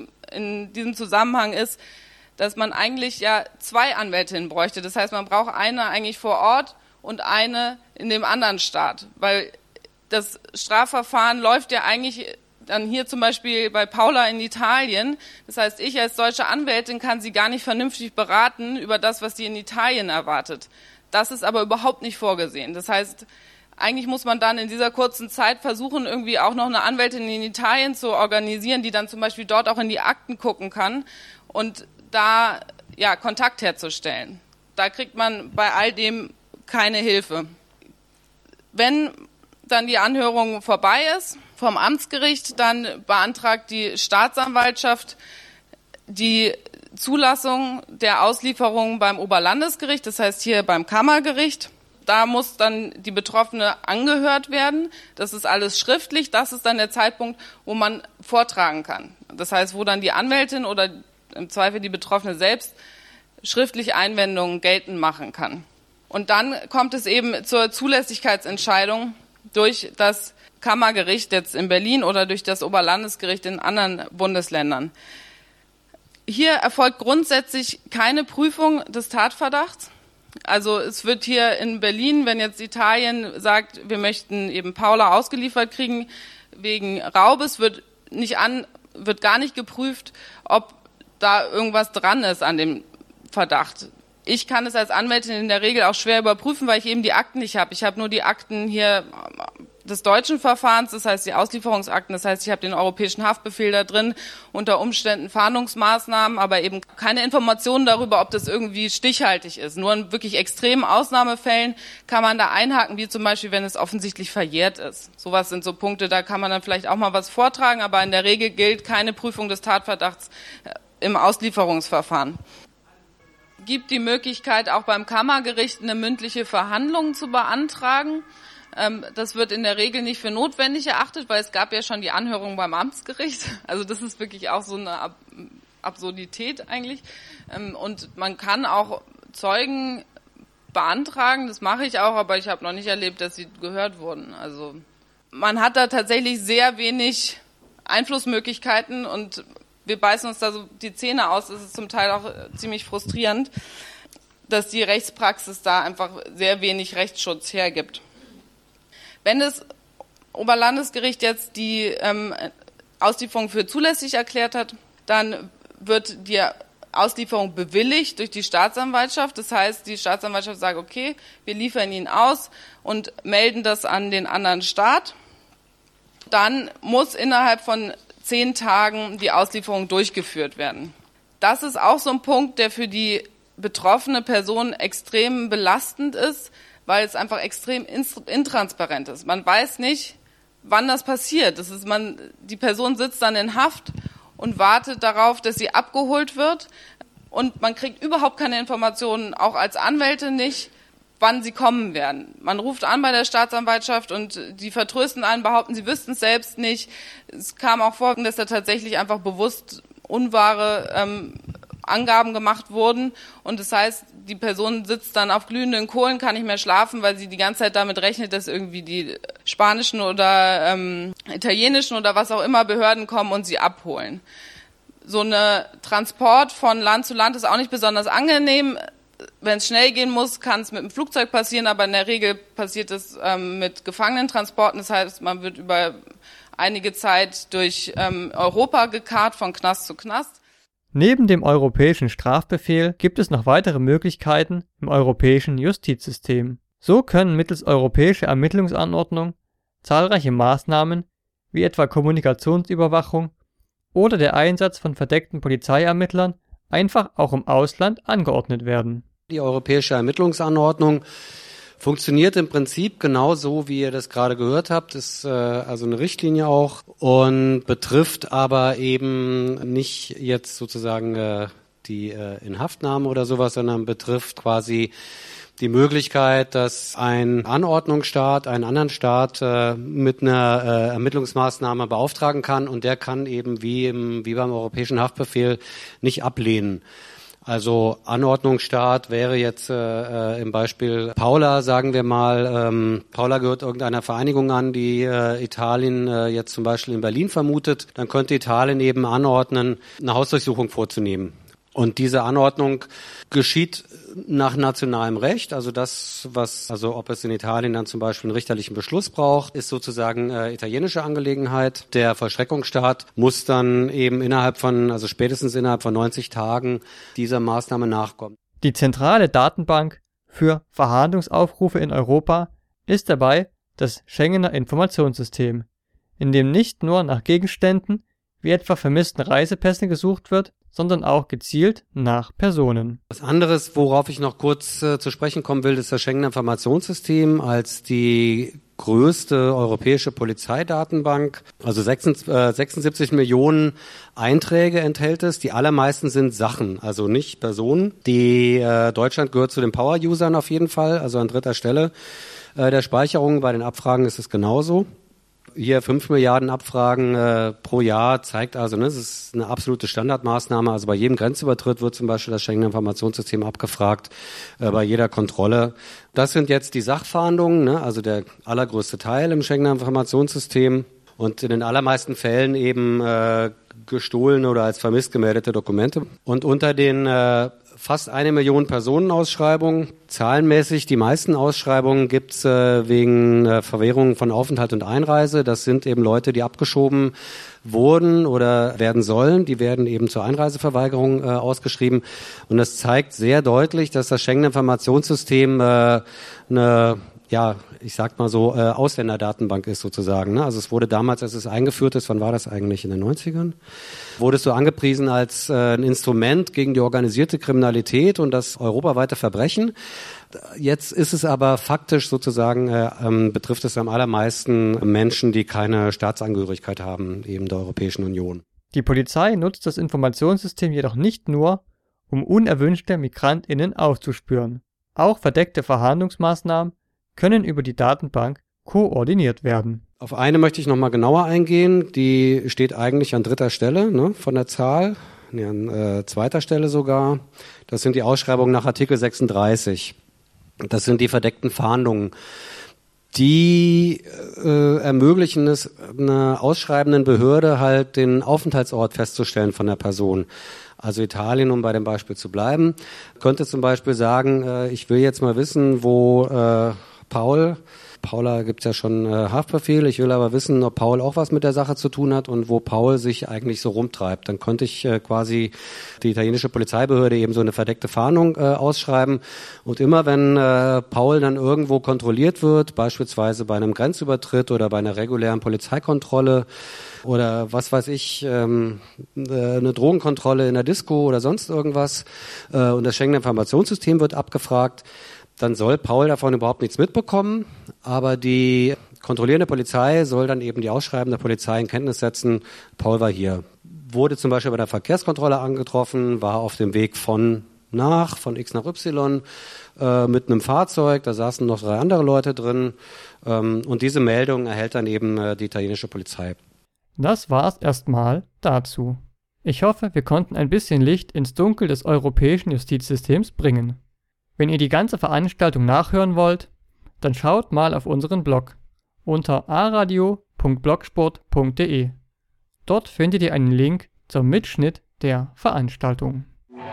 in diesem Zusammenhang ist, dass man eigentlich ja 2 Anwältinnen bräuchte. Das heißt, man braucht eine eigentlich vor Ort und eine in dem anderen Staat, weil das Strafverfahren läuft ja eigentlich dann hier zum Beispiel bei Paula in Italien. Das heißt, ich als deutsche Anwältin kann sie gar nicht vernünftig beraten über das, was sie in Italien erwartet. Das ist aber überhaupt nicht vorgesehen. Das heißt, eigentlich muss man dann in dieser kurzen Zeit versuchen, irgendwie auch noch eine Anwältin in Italien zu organisieren, die dann zum Beispiel dort auch in die Akten gucken kann und da ja Kontakt herzustellen. Da kriegt man bei all dem keine Hilfe. Wenn dann die Anhörung vorbei ist vom Amtsgericht, dann beantragt die Staatsanwaltschaft die Zulassung der Auslieferung beim Oberlandesgericht, das heißt hier beim Kammergericht. Da muss dann die Betroffene angehört werden. Das ist alles schriftlich. Das ist dann der Zeitpunkt, wo man vortragen kann. Das heißt, wo dann die Anwältin oder im Zweifel die Betroffene selbst schriftlich Einwendungen geltend machen kann. Und dann kommt es eben zur Zulässigkeitsentscheidung durch das Kammergericht jetzt in Berlin oder durch das Oberlandesgericht in anderen Bundesländern. Hier erfolgt grundsätzlich keine Prüfung des Tatverdachts. Also es wird hier in Berlin, wenn jetzt Italien sagt, wir möchten eben Paula ausgeliefert kriegen wegen Raubes, wird gar nicht geprüft, ob da irgendwas dran ist an dem Verdacht. Ich kann es als Anwältin in der Regel auch schwer überprüfen, weil ich eben die Akten nicht habe. Ich habe nur die Akten hier des deutschen Verfahrens, das heißt die Auslieferungsakten, das heißt ich habe den europäischen Haftbefehl da drin, unter Umständen Fahndungsmaßnahmen, aber eben keine Informationen darüber, ob das irgendwie stichhaltig ist. Nur in wirklich extremen Ausnahmefällen kann man da einhaken, wie zum Beispiel, wenn es offensichtlich verjährt ist. Sowas sind so Punkte, da kann man dann vielleicht auch mal was vortragen, aber in der Regel gilt keine Prüfung des Tatverdachts im Auslieferungsverfahren. Gibt die Möglichkeit, auch beim Kammergericht eine mündliche Verhandlung zu beantragen. Das wird in der Regel nicht für notwendig erachtet, weil es gab ja schon die Anhörung beim Amtsgericht. Also das ist wirklich auch so eine Absurdität eigentlich. Und man kann auch Zeugen beantragen, das mache ich auch, aber ich habe noch nicht erlebt, dass sie gehört wurden. Also man hat da tatsächlich sehr wenig Einflussmöglichkeiten und wir beißen uns da so die Zähne aus. Es ist zum Teil auch ziemlich frustrierend, dass die Rechtspraxis da einfach sehr wenig Rechtsschutz hergibt. Wenn das Oberlandesgericht jetzt die Auslieferung für zulässig erklärt hat, dann wird die Auslieferung bewilligt durch die Staatsanwaltschaft. Das heißt, die Staatsanwaltschaft sagt, okay, wir liefern ihn aus und melden das an den anderen Staat. Dann muss innerhalb von 10 Tagen die Auslieferung durchgeführt werden. Das ist auch so ein Punkt, der für die betroffene Person extrem belastend ist, weil es einfach extrem intransparent ist. Man weiß nicht, wann das passiert. Die Person sitzt dann in Haft und wartet darauf, dass sie abgeholt wird. Und man kriegt überhaupt keine Informationen, auch als Anwälte nicht, wann sie kommen werden. Man ruft an bei der Staatsanwaltschaft und die vertrösten einen, behaupten, sie wüssten es selbst nicht. Es kam auch vor, dass da tatsächlich einfach bewusst unwahre Angaben gemacht wurden. Und das heißt, die Person sitzt dann auf glühenden Kohlen, kann nicht mehr schlafen, weil sie die ganze Zeit damit rechnet, dass irgendwie die spanischen oder italienischen oder was auch immer Behörden kommen und sie abholen. So eine Transport von Land zu Land ist auch nicht besonders angenehm. Wenn es schnell gehen muss, kann es mit dem Flugzeug passieren, aber in der Regel passiert es mit Gefangenentransporten. Das heißt, man wird über einige Zeit durch Europa gekarrt, von Knast zu Knast. Neben dem europäischen Strafbefehl gibt es noch weitere Möglichkeiten im europäischen Justizsystem. So können mittels europäischer Ermittlungsanordnung zahlreiche Maßnahmen wie etwa Kommunikationsüberwachung oder der Einsatz von verdeckten Polizeiermittlern einfach auch im Ausland angeordnet werden. Die europäische Ermittlungsanordnung funktioniert im Prinzip genauso, wie ihr das gerade gehört habt, ist also eine Richtlinie auch und betrifft aber eben nicht jetzt sozusagen die Inhaftnahme oder sowas, sondern betrifft quasi die Möglichkeit, dass ein Anordnungsstaat einen anderen Staat mit einer Ermittlungsmaßnahme beauftragen kann und der kann eben wie beim europäischen Haftbefehl nicht ablehnen. Also Anordnungsstaat wäre jetzt im Beispiel Paula, sagen wir mal, Paula gehört irgendeiner Vereinigung an, die Italien jetzt zum Beispiel in Berlin vermutet, dann könnte Italien eben anordnen, eine Hausdurchsuchung vorzunehmen. Und diese Anordnung geschieht nach nationalem Recht, also ob es in Italien dann zum Beispiel einen richterlichen Beschluss braucht, ist sozusagen italienische Angelegenheit. Der Vollstreckungsstaat muss dann eben spätestens innerhalb von 90 Tagen dieser Maßnahme nachkommen. Die zentrale Datenbank für Verhandlungsaufrufe in Europa ist dabei das Schengener Informationssystem, in dem nicht nur nach Gegenständen wie etwa vermissten Reisepässen gesucht wird, sondern auch gezielt nach Personen. Was anderes, worauf ich noch kurz zu sprechen kommen will, ist das Schengener Informationssystem als die größte europäische Polizeidatenbank. Also 76 Millionen Einträge enthält es. Die allermeisten sind Sachen, also nicht Personen. Deutschland gehört zu den Power-Usern auf jeden Fall, also an dritter Stelle der Speicherung. Bei den Abfragen ist es genauso. Hier 5 Milliarden Abfragen pro Jahr zeigt also, ne, das ist eine absolute Standardmaßnahme. Also bei jedem Grenzübertritt wird zum Beispiel das Schengener Informationssystem abgefragt, bei jeder Kontrolle. Das sind jetzt die Sachfahndungen, ne, also der allergrößte Teil im Schengener Informationssystem. Und in den allermeisten Fällen eben gestohlene oder als vermisst gemeldete Dokumente. Und unter den fast 1 Million Personenausschreibungen, zahlenmäßig die meisten Ausschreibungen gibt's wegen Verwehrung von Aufenthalt und Einreise. Das sind eben Leute, die abgeschoben wurden oder werden sollen. Die werden eben zur Einreiseverweigerung ausgeschrieben. Und das zeigt sehr deutlich, dass das Schengener Informationssystem ich sag mal so, Ausländerdatenbank ist sozusagen. Ne? Also es wurde damals, als es eingeführt ist, wann war das eigentlich, in den 90ern? Wurde es so angepriesen als ein Instrument gegen die organisierte Kriminalität und das europaweite Verbrechen. Jetzt ist es aber faktisch sozusagen, betrifft es am allermeisten Menschen, die keine Staatsangehörigkeit haben, eben der Europäischen Union. Die Polizei nutzt das Informationssystem jedoch nicht nur, um unerwünschte MigrantInnen aufzuspüren. Auch verdeckte Verhandlungsmaßnahmen können über die Datenbank koordiniert werden. Auf eine möchte ich nochmal genauer eingehen. Die steht eigentlich an 3. Stelle, ne, von der Zahl, an 2. Stelle sogar. Das sind die Ausschreibungen nach Artikel 36. Das sind die verdeckten Fahndungen. Die ermöglichen es einer ausschreibenden Behörde halt den Aufenthaltsort festzustellen von der Person. Also Italien, um bei dem Beispiel zu bleiben, könnte zum Beispiel sagen, ich will jetzt mal wissen, wo Paula gibt's ja schon Haftbefehl, ich will aber wissen, ob Paul auch was mit der Sache zu tun hat und wo Paul sich eigentlich so rumtreibt. Dann konnte ich quasi die italienische Polizeibehörde eben so eine verdeckte Fahndung ausschreiben. Und immer wenn Paul dann irgendwo kontrolliert wird, beispielsweise bei einem Grenzübertritt oder bei einer regulären Polizeikontrolle oder was weiß ich, eine Drogenkontrolle in der Disco oder sonst irgendwas und das Schengener Informationssystem wird abgefragt, dann soll Paul davon überhaupt nichts mitbekommen, aber die kontrollierende Polizei soll dann eben die ausschreibende Polizei in Kenntnis setzen, Paul war hier. Wurde zum Beispiel bei der Verkehrskontrolle angetroffen, war auf dem Weg von X nach Y mit einem Fahrzeug, da saßen noch 3 andere Leute drin und diese Meldung erhält dann eben die italienische Polizei. Das war's erstmal dazu. Ich hoffe, wir konnten ein bisschen Licht ins Dunkel des europäischen Justizsystems bringen. Wenn ihr die ganze Veranstaltung nachhören wollt, dann schaut mal auf unseren Blog unter aradio.blogsport.de. Dort findet ihr einen Link zum Mitschnitt der Veranstaltung.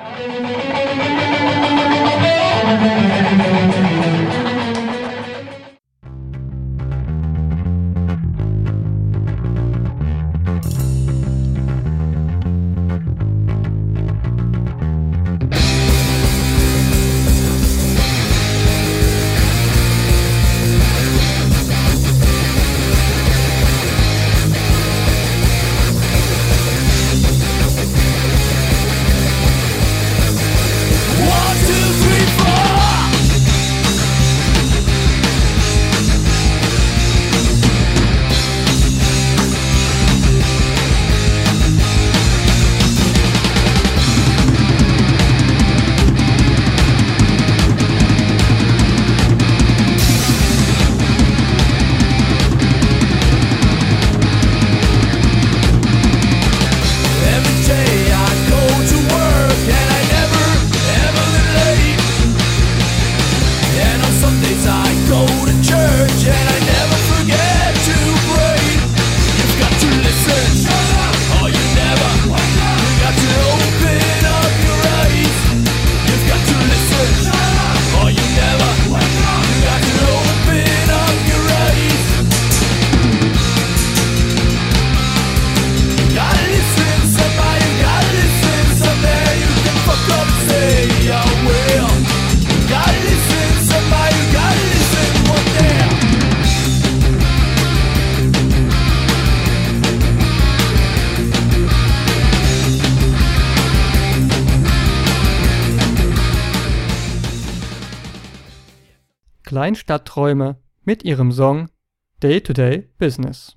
Kleinstadtträume mit ihrem Song Day-to-Day Business.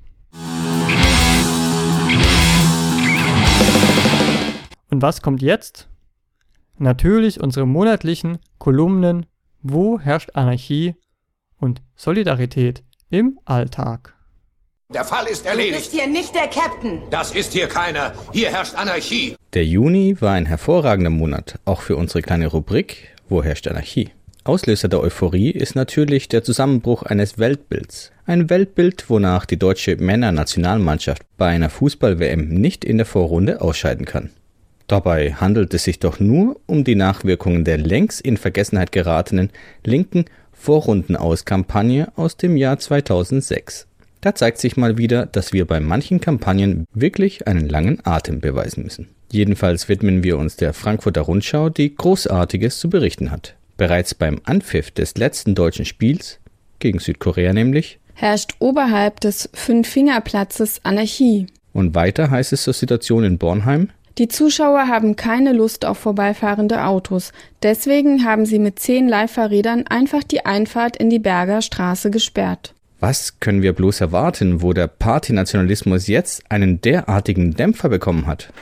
Und was kommt jetzt? Natürlich unsere monatlichen Kolumnen Wo herrscht Anarchie und Solidarität im Alltag. Der Fall ist erledigt. Du bist hier nicht der Captain. Das ist hier keiner. Hier herrscht Anarchie. Der Juni war ein hervorragender Monat, auch für unsere kleine Rubrik Wo herrscht Anarchie? Auslöser der Euphorie ist natürlich der Zusammenbruch eines Weltbilds. Ein Weltbild, wonach die deutsche Männernationalmannschaft bei einer Fußball-WM nicht in der Vorrunde ausscheiden kann. Dabei handelt es sich doch nur um die Nachwirkungen der längst in Vergessenheit geratenen linken Vorrundenaus-Kampagne aus dem Jahr 2006. Da zeigt sich mal wieder, dass wir bei manchen Kampagnen wirklich einen langen Atem beweisen müssen. Jedenfalls widmen wir uns der Frankfurter Rundschau, die Großartiges zu berichten hat. Bereits beim Anpfiff des letzten deutschen Spiels, gegen Südkorea nämlich, herrscht oberhalb des Fünf-Finger-Platzes Anarchie. Und weiter heißt es zur Situation in Bornheim: Die Zuschauer haben keine Lust auf vorbeifahrende Autos. Deswegen haben sie mit 10 Leihfahrrädern einfach die Einfahrt in die Berger Straße gesperrt. Was können wir bloß erwarten, wo der Partynationalismus jetzt einen derartigen Dämpfer bekommen hat?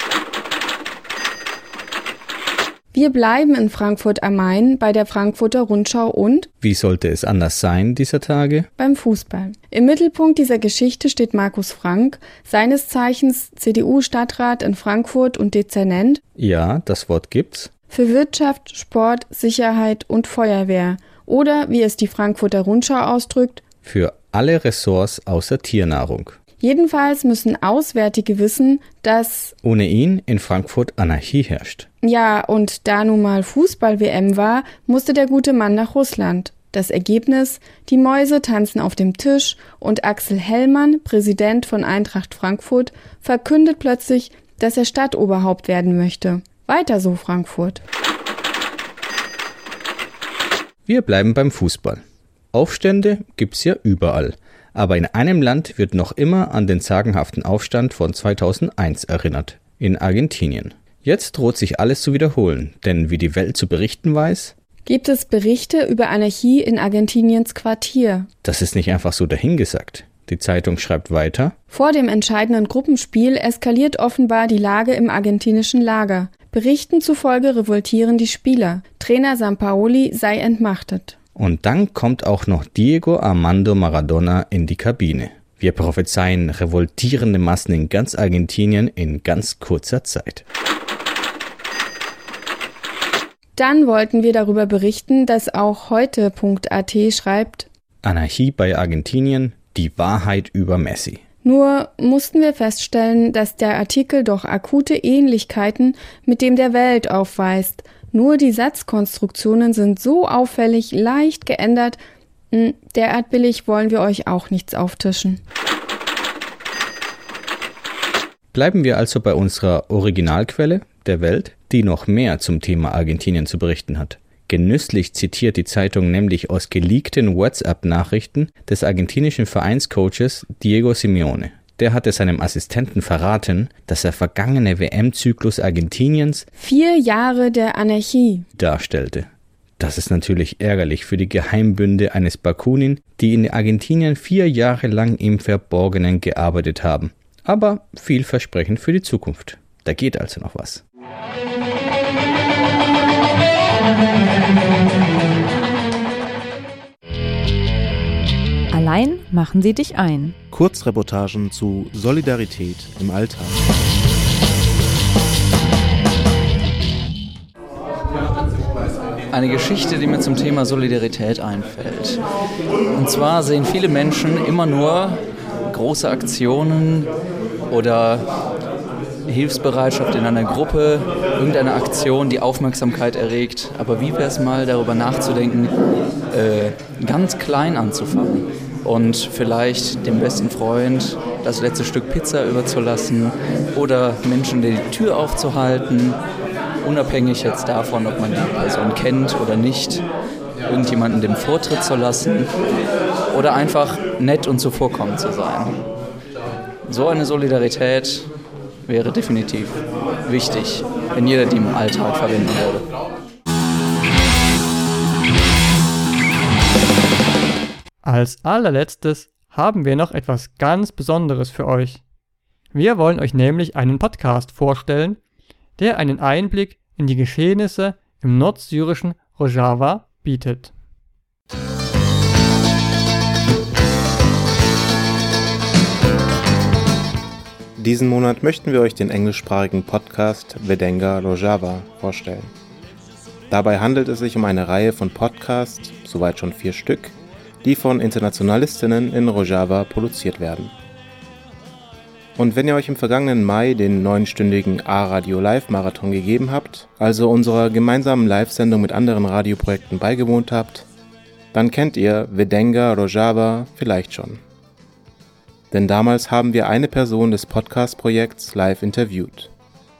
Wir bleiben in Frankfurt am Main bei der Frankfurter Rundschau und, wie sollte es anders sein dieser Tage, beim Fußball. Im Mittelpunkt dieser Geschichte steht Markus Frank, seines Zeichens CDU-Stadtrat in Frankfurt und Dezernent, ja, das Wort gibt's, für Wirtschaft, Sport, Sicherheit und Feuerwehr oder, wie es die Frankfurter Rundschau ausdrückt, für alle Ressorts außer Tiernahrung. Jedenfalls müssen Auswärtige wissen, dass ohne ihn in Frankfurt Anarchie herrscht. Ja, und da nun mal Fußball-WM war, musste der gute Mann nach Russland. Das Ergebnis: Die Mäuse tanzen auf dem Tisch und Axel Hellmann, Präsident von Eintracht Frankfurt, verkündet plötzlich, dass er Stadtoberhaupt werden möchte. Weiter so, Frankfurt. Wir bleiben beim Fußball. Aufstände gibt's ja überall. Aber in einem Land wird noch immer an den sagenhaften Aufstand von 2001 erinnert, in Argentinien. Jetzt droht sich alles zu wiederholen, denn wie die Welt zu berichten weiß, gibt es Berichte über Anarchie in Argentiniens Quartier. Das ist nicht einfach so dahingesagt. Die Zeitung schreibt weiter: Vor dem entscheidenden Gruppenspiel eskaliert offenbar die Lage im argentinischen Lager. Berichten zufolge revoltieren die Spieler. Trainer Sampaoli sei entmachtet. Und dann kommt auch noch Diego Armando Maradona in die Kabine. Wir prophezeien revoltierende Massen in ganz Argentinien in ganz kurzer Zeit. Dann wollten wir darüber berichten, dass auch heute.at schreibt: Anarchie bei Argentinien, die Wahrheit über Messi. Nur mussten wir feststellen, dass der Artikel doch akute Ähnlichkeiten mit dem der Welt aufweist. Nur die Satzkonstruktionen sind so auffällig leicht geändert. Derart billig wollen wir euch auch nichts auftischen. Bleiben wir also bei unserer Originalquelle, der Welt, die noch mehr zum Thema Argentinien zu berichten hat. Genüsslich zitiert die Zeitung nämlich aus geleakten WhatsApp-Nachrichten des argentinischen Vereinscoaches Diego Simeone. Der hatte seinem Assistenten verraten, dass der vergangene WM-Zyklus Argentiniens 4 Jahre der Anarchie darstellte. Das ist natürlich ärgerlich für die Geheimbünde eines Bakunin, die in Argentinien 4 Jahre lang im Verborgenen gearbeitet haben. Aber vielversprechend für die Zukunft. Da geht also noch was. Allein machen sie dich ein. Kurzreportagen zu Solidarität im Alltag. Eine Geschichte, die mir zum Thema Solidarität einfällt. Und zwar sehen viele Menschen immer nur große Aktionen oder Hilfsbereitschaft in einer Gruppe, irgendeine Aktion, die Aufmerksamkeit erregt. Aber wie wäre es mal, darüber nachzudenken, ganz klein anzufangen und vielleicht dem besten Freund das letzte Stück Pizza überzulassen oder Menschen die Tür aufzuhalten, unabhängig jetzt davon, ob man die Person kennt oder nicht, irgendjemanden den Vortritt zu lassen oder einfach nett und zuvorkommend zu sein. So eine Solidarität wäre definitiv wichtig, wenn jeder die im Alltag verwenden würde. Als allerletztes haben wir noch etwas ganz Besonderes für euch. Wir wollen euch nämlich einen Podcast vorstellen, der einen Einblick in die Geschehnisse im nordsyrischen Rojava bietet. Diesen Monat möchten wir euch den englischsprachigen Podcast Vedenga Rojava vorstellen. Dabei handelt es sich um eine Reihe von Podcasts, soweit schon 4 Stück, die von Internationalistinnen in Rojava produziert werden. Und wenn ihr euch im vergangenen Mai den 9-stündigen A-Radio Live-Marathon gegeben habt, also unserer gemeinsamen Live-Sendung mit anderen Radioprojekten beigewohnt habt, dann kennt ihr Vedenga Rojava vielleicht schon. Denn damals haben wir eine Person des Podcast-Projekts live interviewt.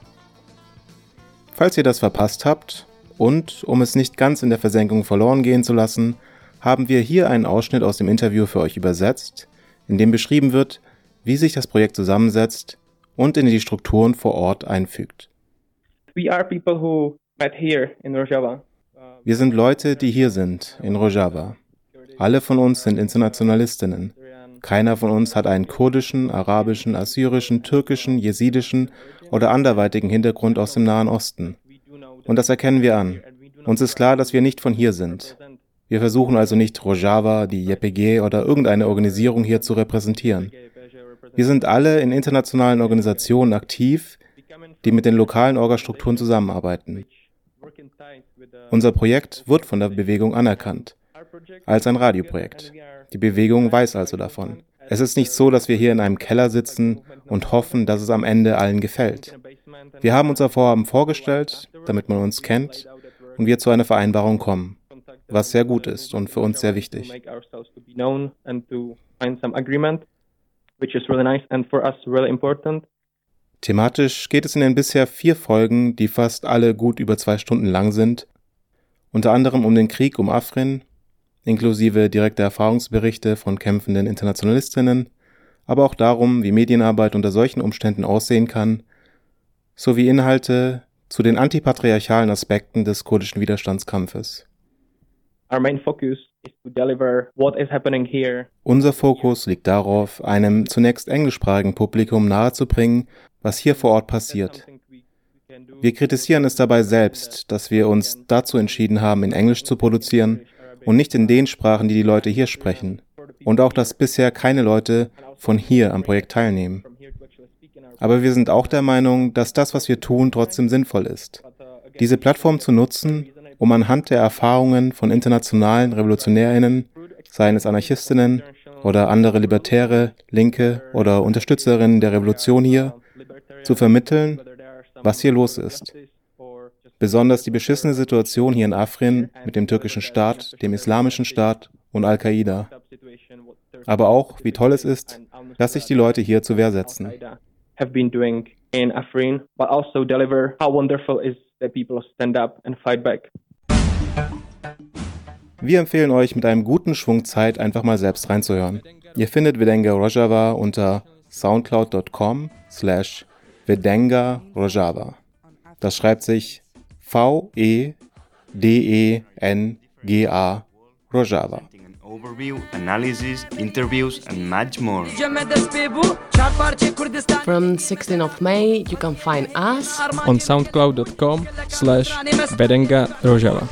Falls ihr das verpasst habt und, um es nicht ganz in der Versenkung verloren gehen zu lassen, haben wir hier einen Ausschnitt aus dem Interview für euch übersetzt, in dem beschrieben wird, wie sich das Projekt zusammensetzt und in die Strukturen vor Ort einfügt. We are people who met here in Rojava. Wir sind Leute, die hier sind, in Rojava. Alle von uns sind Internationalistinnen. Keiner von uns hat einen kurdischen, arabischen, assyrischen, türkischen, jesidischen oder anderweitigen Hintergrund aus dem Nahen Osten. Und das erkennen wir an. Uns ist klar, dass wir nicht von hier sind. Wir versuchen also nicht Rojava, die YPG oder irgendeine Organisierung hier zu repräsentieren. Wir sind alle in internationalen Organisationen aktiv, die mit den lokalen Orgastrukturen zusammenarbeiten. Unser Projekt wird von der Bewegung anerkannt, als ein Radioprojekt. Die Bewegung weiß also davon. Es ist nicht so, dass wir hier in einem Keller sitzen und hoffen, dass es am Ende allen gefällt. Wir haben unser Vorhaben vorgestellt, damit man uns kennt und wir zu einer Vereinbarung kommen, was sehr gut ist und für uns sehr wichtig. Thematisch geht es in den bisher 4 Folgen, die fast alle gut über 2 Stunden lang sind, unter anderem um den Krieg um Afrin, inklusive direkter Erfahrungsberichte von kämpfenden Internationalistinnen, aber auch darum, wie Medienarbeit unter solchen Umständen aussehen kann, sowie Inhalte zu den antipatriarchalen Aspekten des kurdischen Widerstandskampfes. Unser Fokus liegt darauf, einem zunächst englischsprachigen Publikum nahezubringen, was hier vor Ort passiert. Wir kritisieren es dabei selbst, dass wir uns dazu entschieden haben, in Englisch zu produzieren und nicht in den Sprachen, die die Leute hier sprechen. Und auch, dass bisher keine Leute von hier am Projekt teilnehmen. Aber wir sind auch der Meinung, dass das, was wir tun, trotzdem sinnvoll ist. Diese Plattform zu nutzen, um anhand der Erfahrungen von internationalen RevolutionärInnen, seien es Anarchistinnen oder andere Libertäre, Linke oder Unterstützerinnen der Revolution hier, zu vermitteln, was hier los ist. Besonders die beschissene Situation hier in Afrin mit dem türkischen Staat, dem islamischen Staat und Al-Qaida. Aber auch, wie toll es ist, dass sich die Leute hier zur Wehr setzen. Have been doing in Afrin, but also deliver how wonderful is that people stand up and fight back. Wir empfehlen euch, mit einem guten Schwung Zeit einfach mal selbst reinzuhören. Ihr findet Vedenga Rojava unter soundcloud.com/Vedenga Rojava. Das schreibt sich V-E-D-E-N-G-A Rojava. Overview, analysis, interviews and much more. From 16th of May, you can find us on soundcloud.com/Vedenga Rojava.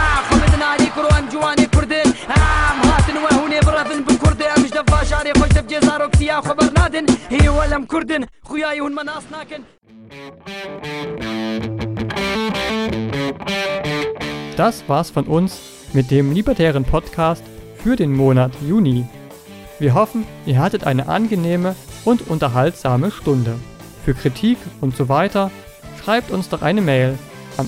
Das war's von uns mit dem libertären Podcast für den Monat Juni. Wir hoffen, ihr hattet eine angenehme und unterhaltsame Stunde. Für Kritik und so weiter schreibt uns doch eine Mail an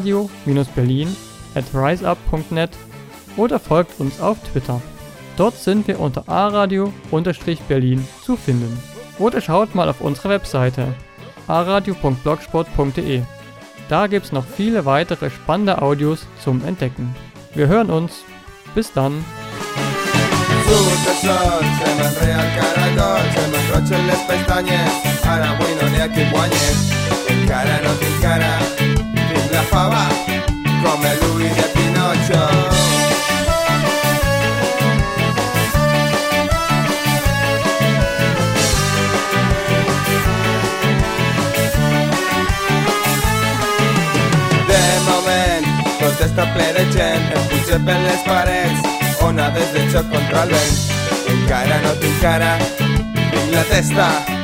aradio-berlin@riseup.net oder folgt uns auf Twitter. Dort sind wir unter aradio-berlin zu finden. Oder schaut mal auf unsere Webseite aradio.blogspot.de. Da gibt's noch viele weitere spannende Audios zum Entdecken. Wir hören uns. Bis dann. Surt el sol, se m'enrea el caragol, se m'enrochen les pestanyes, ara avui no n'hi ha qui guanyes. Encara no tinc cara, tinc la fava, com el Luis de Pinocho. De moment, tot està ple de gent, em puja per les parets, onades de xoc contra el vent. Encara no tinc cara, tinc la testa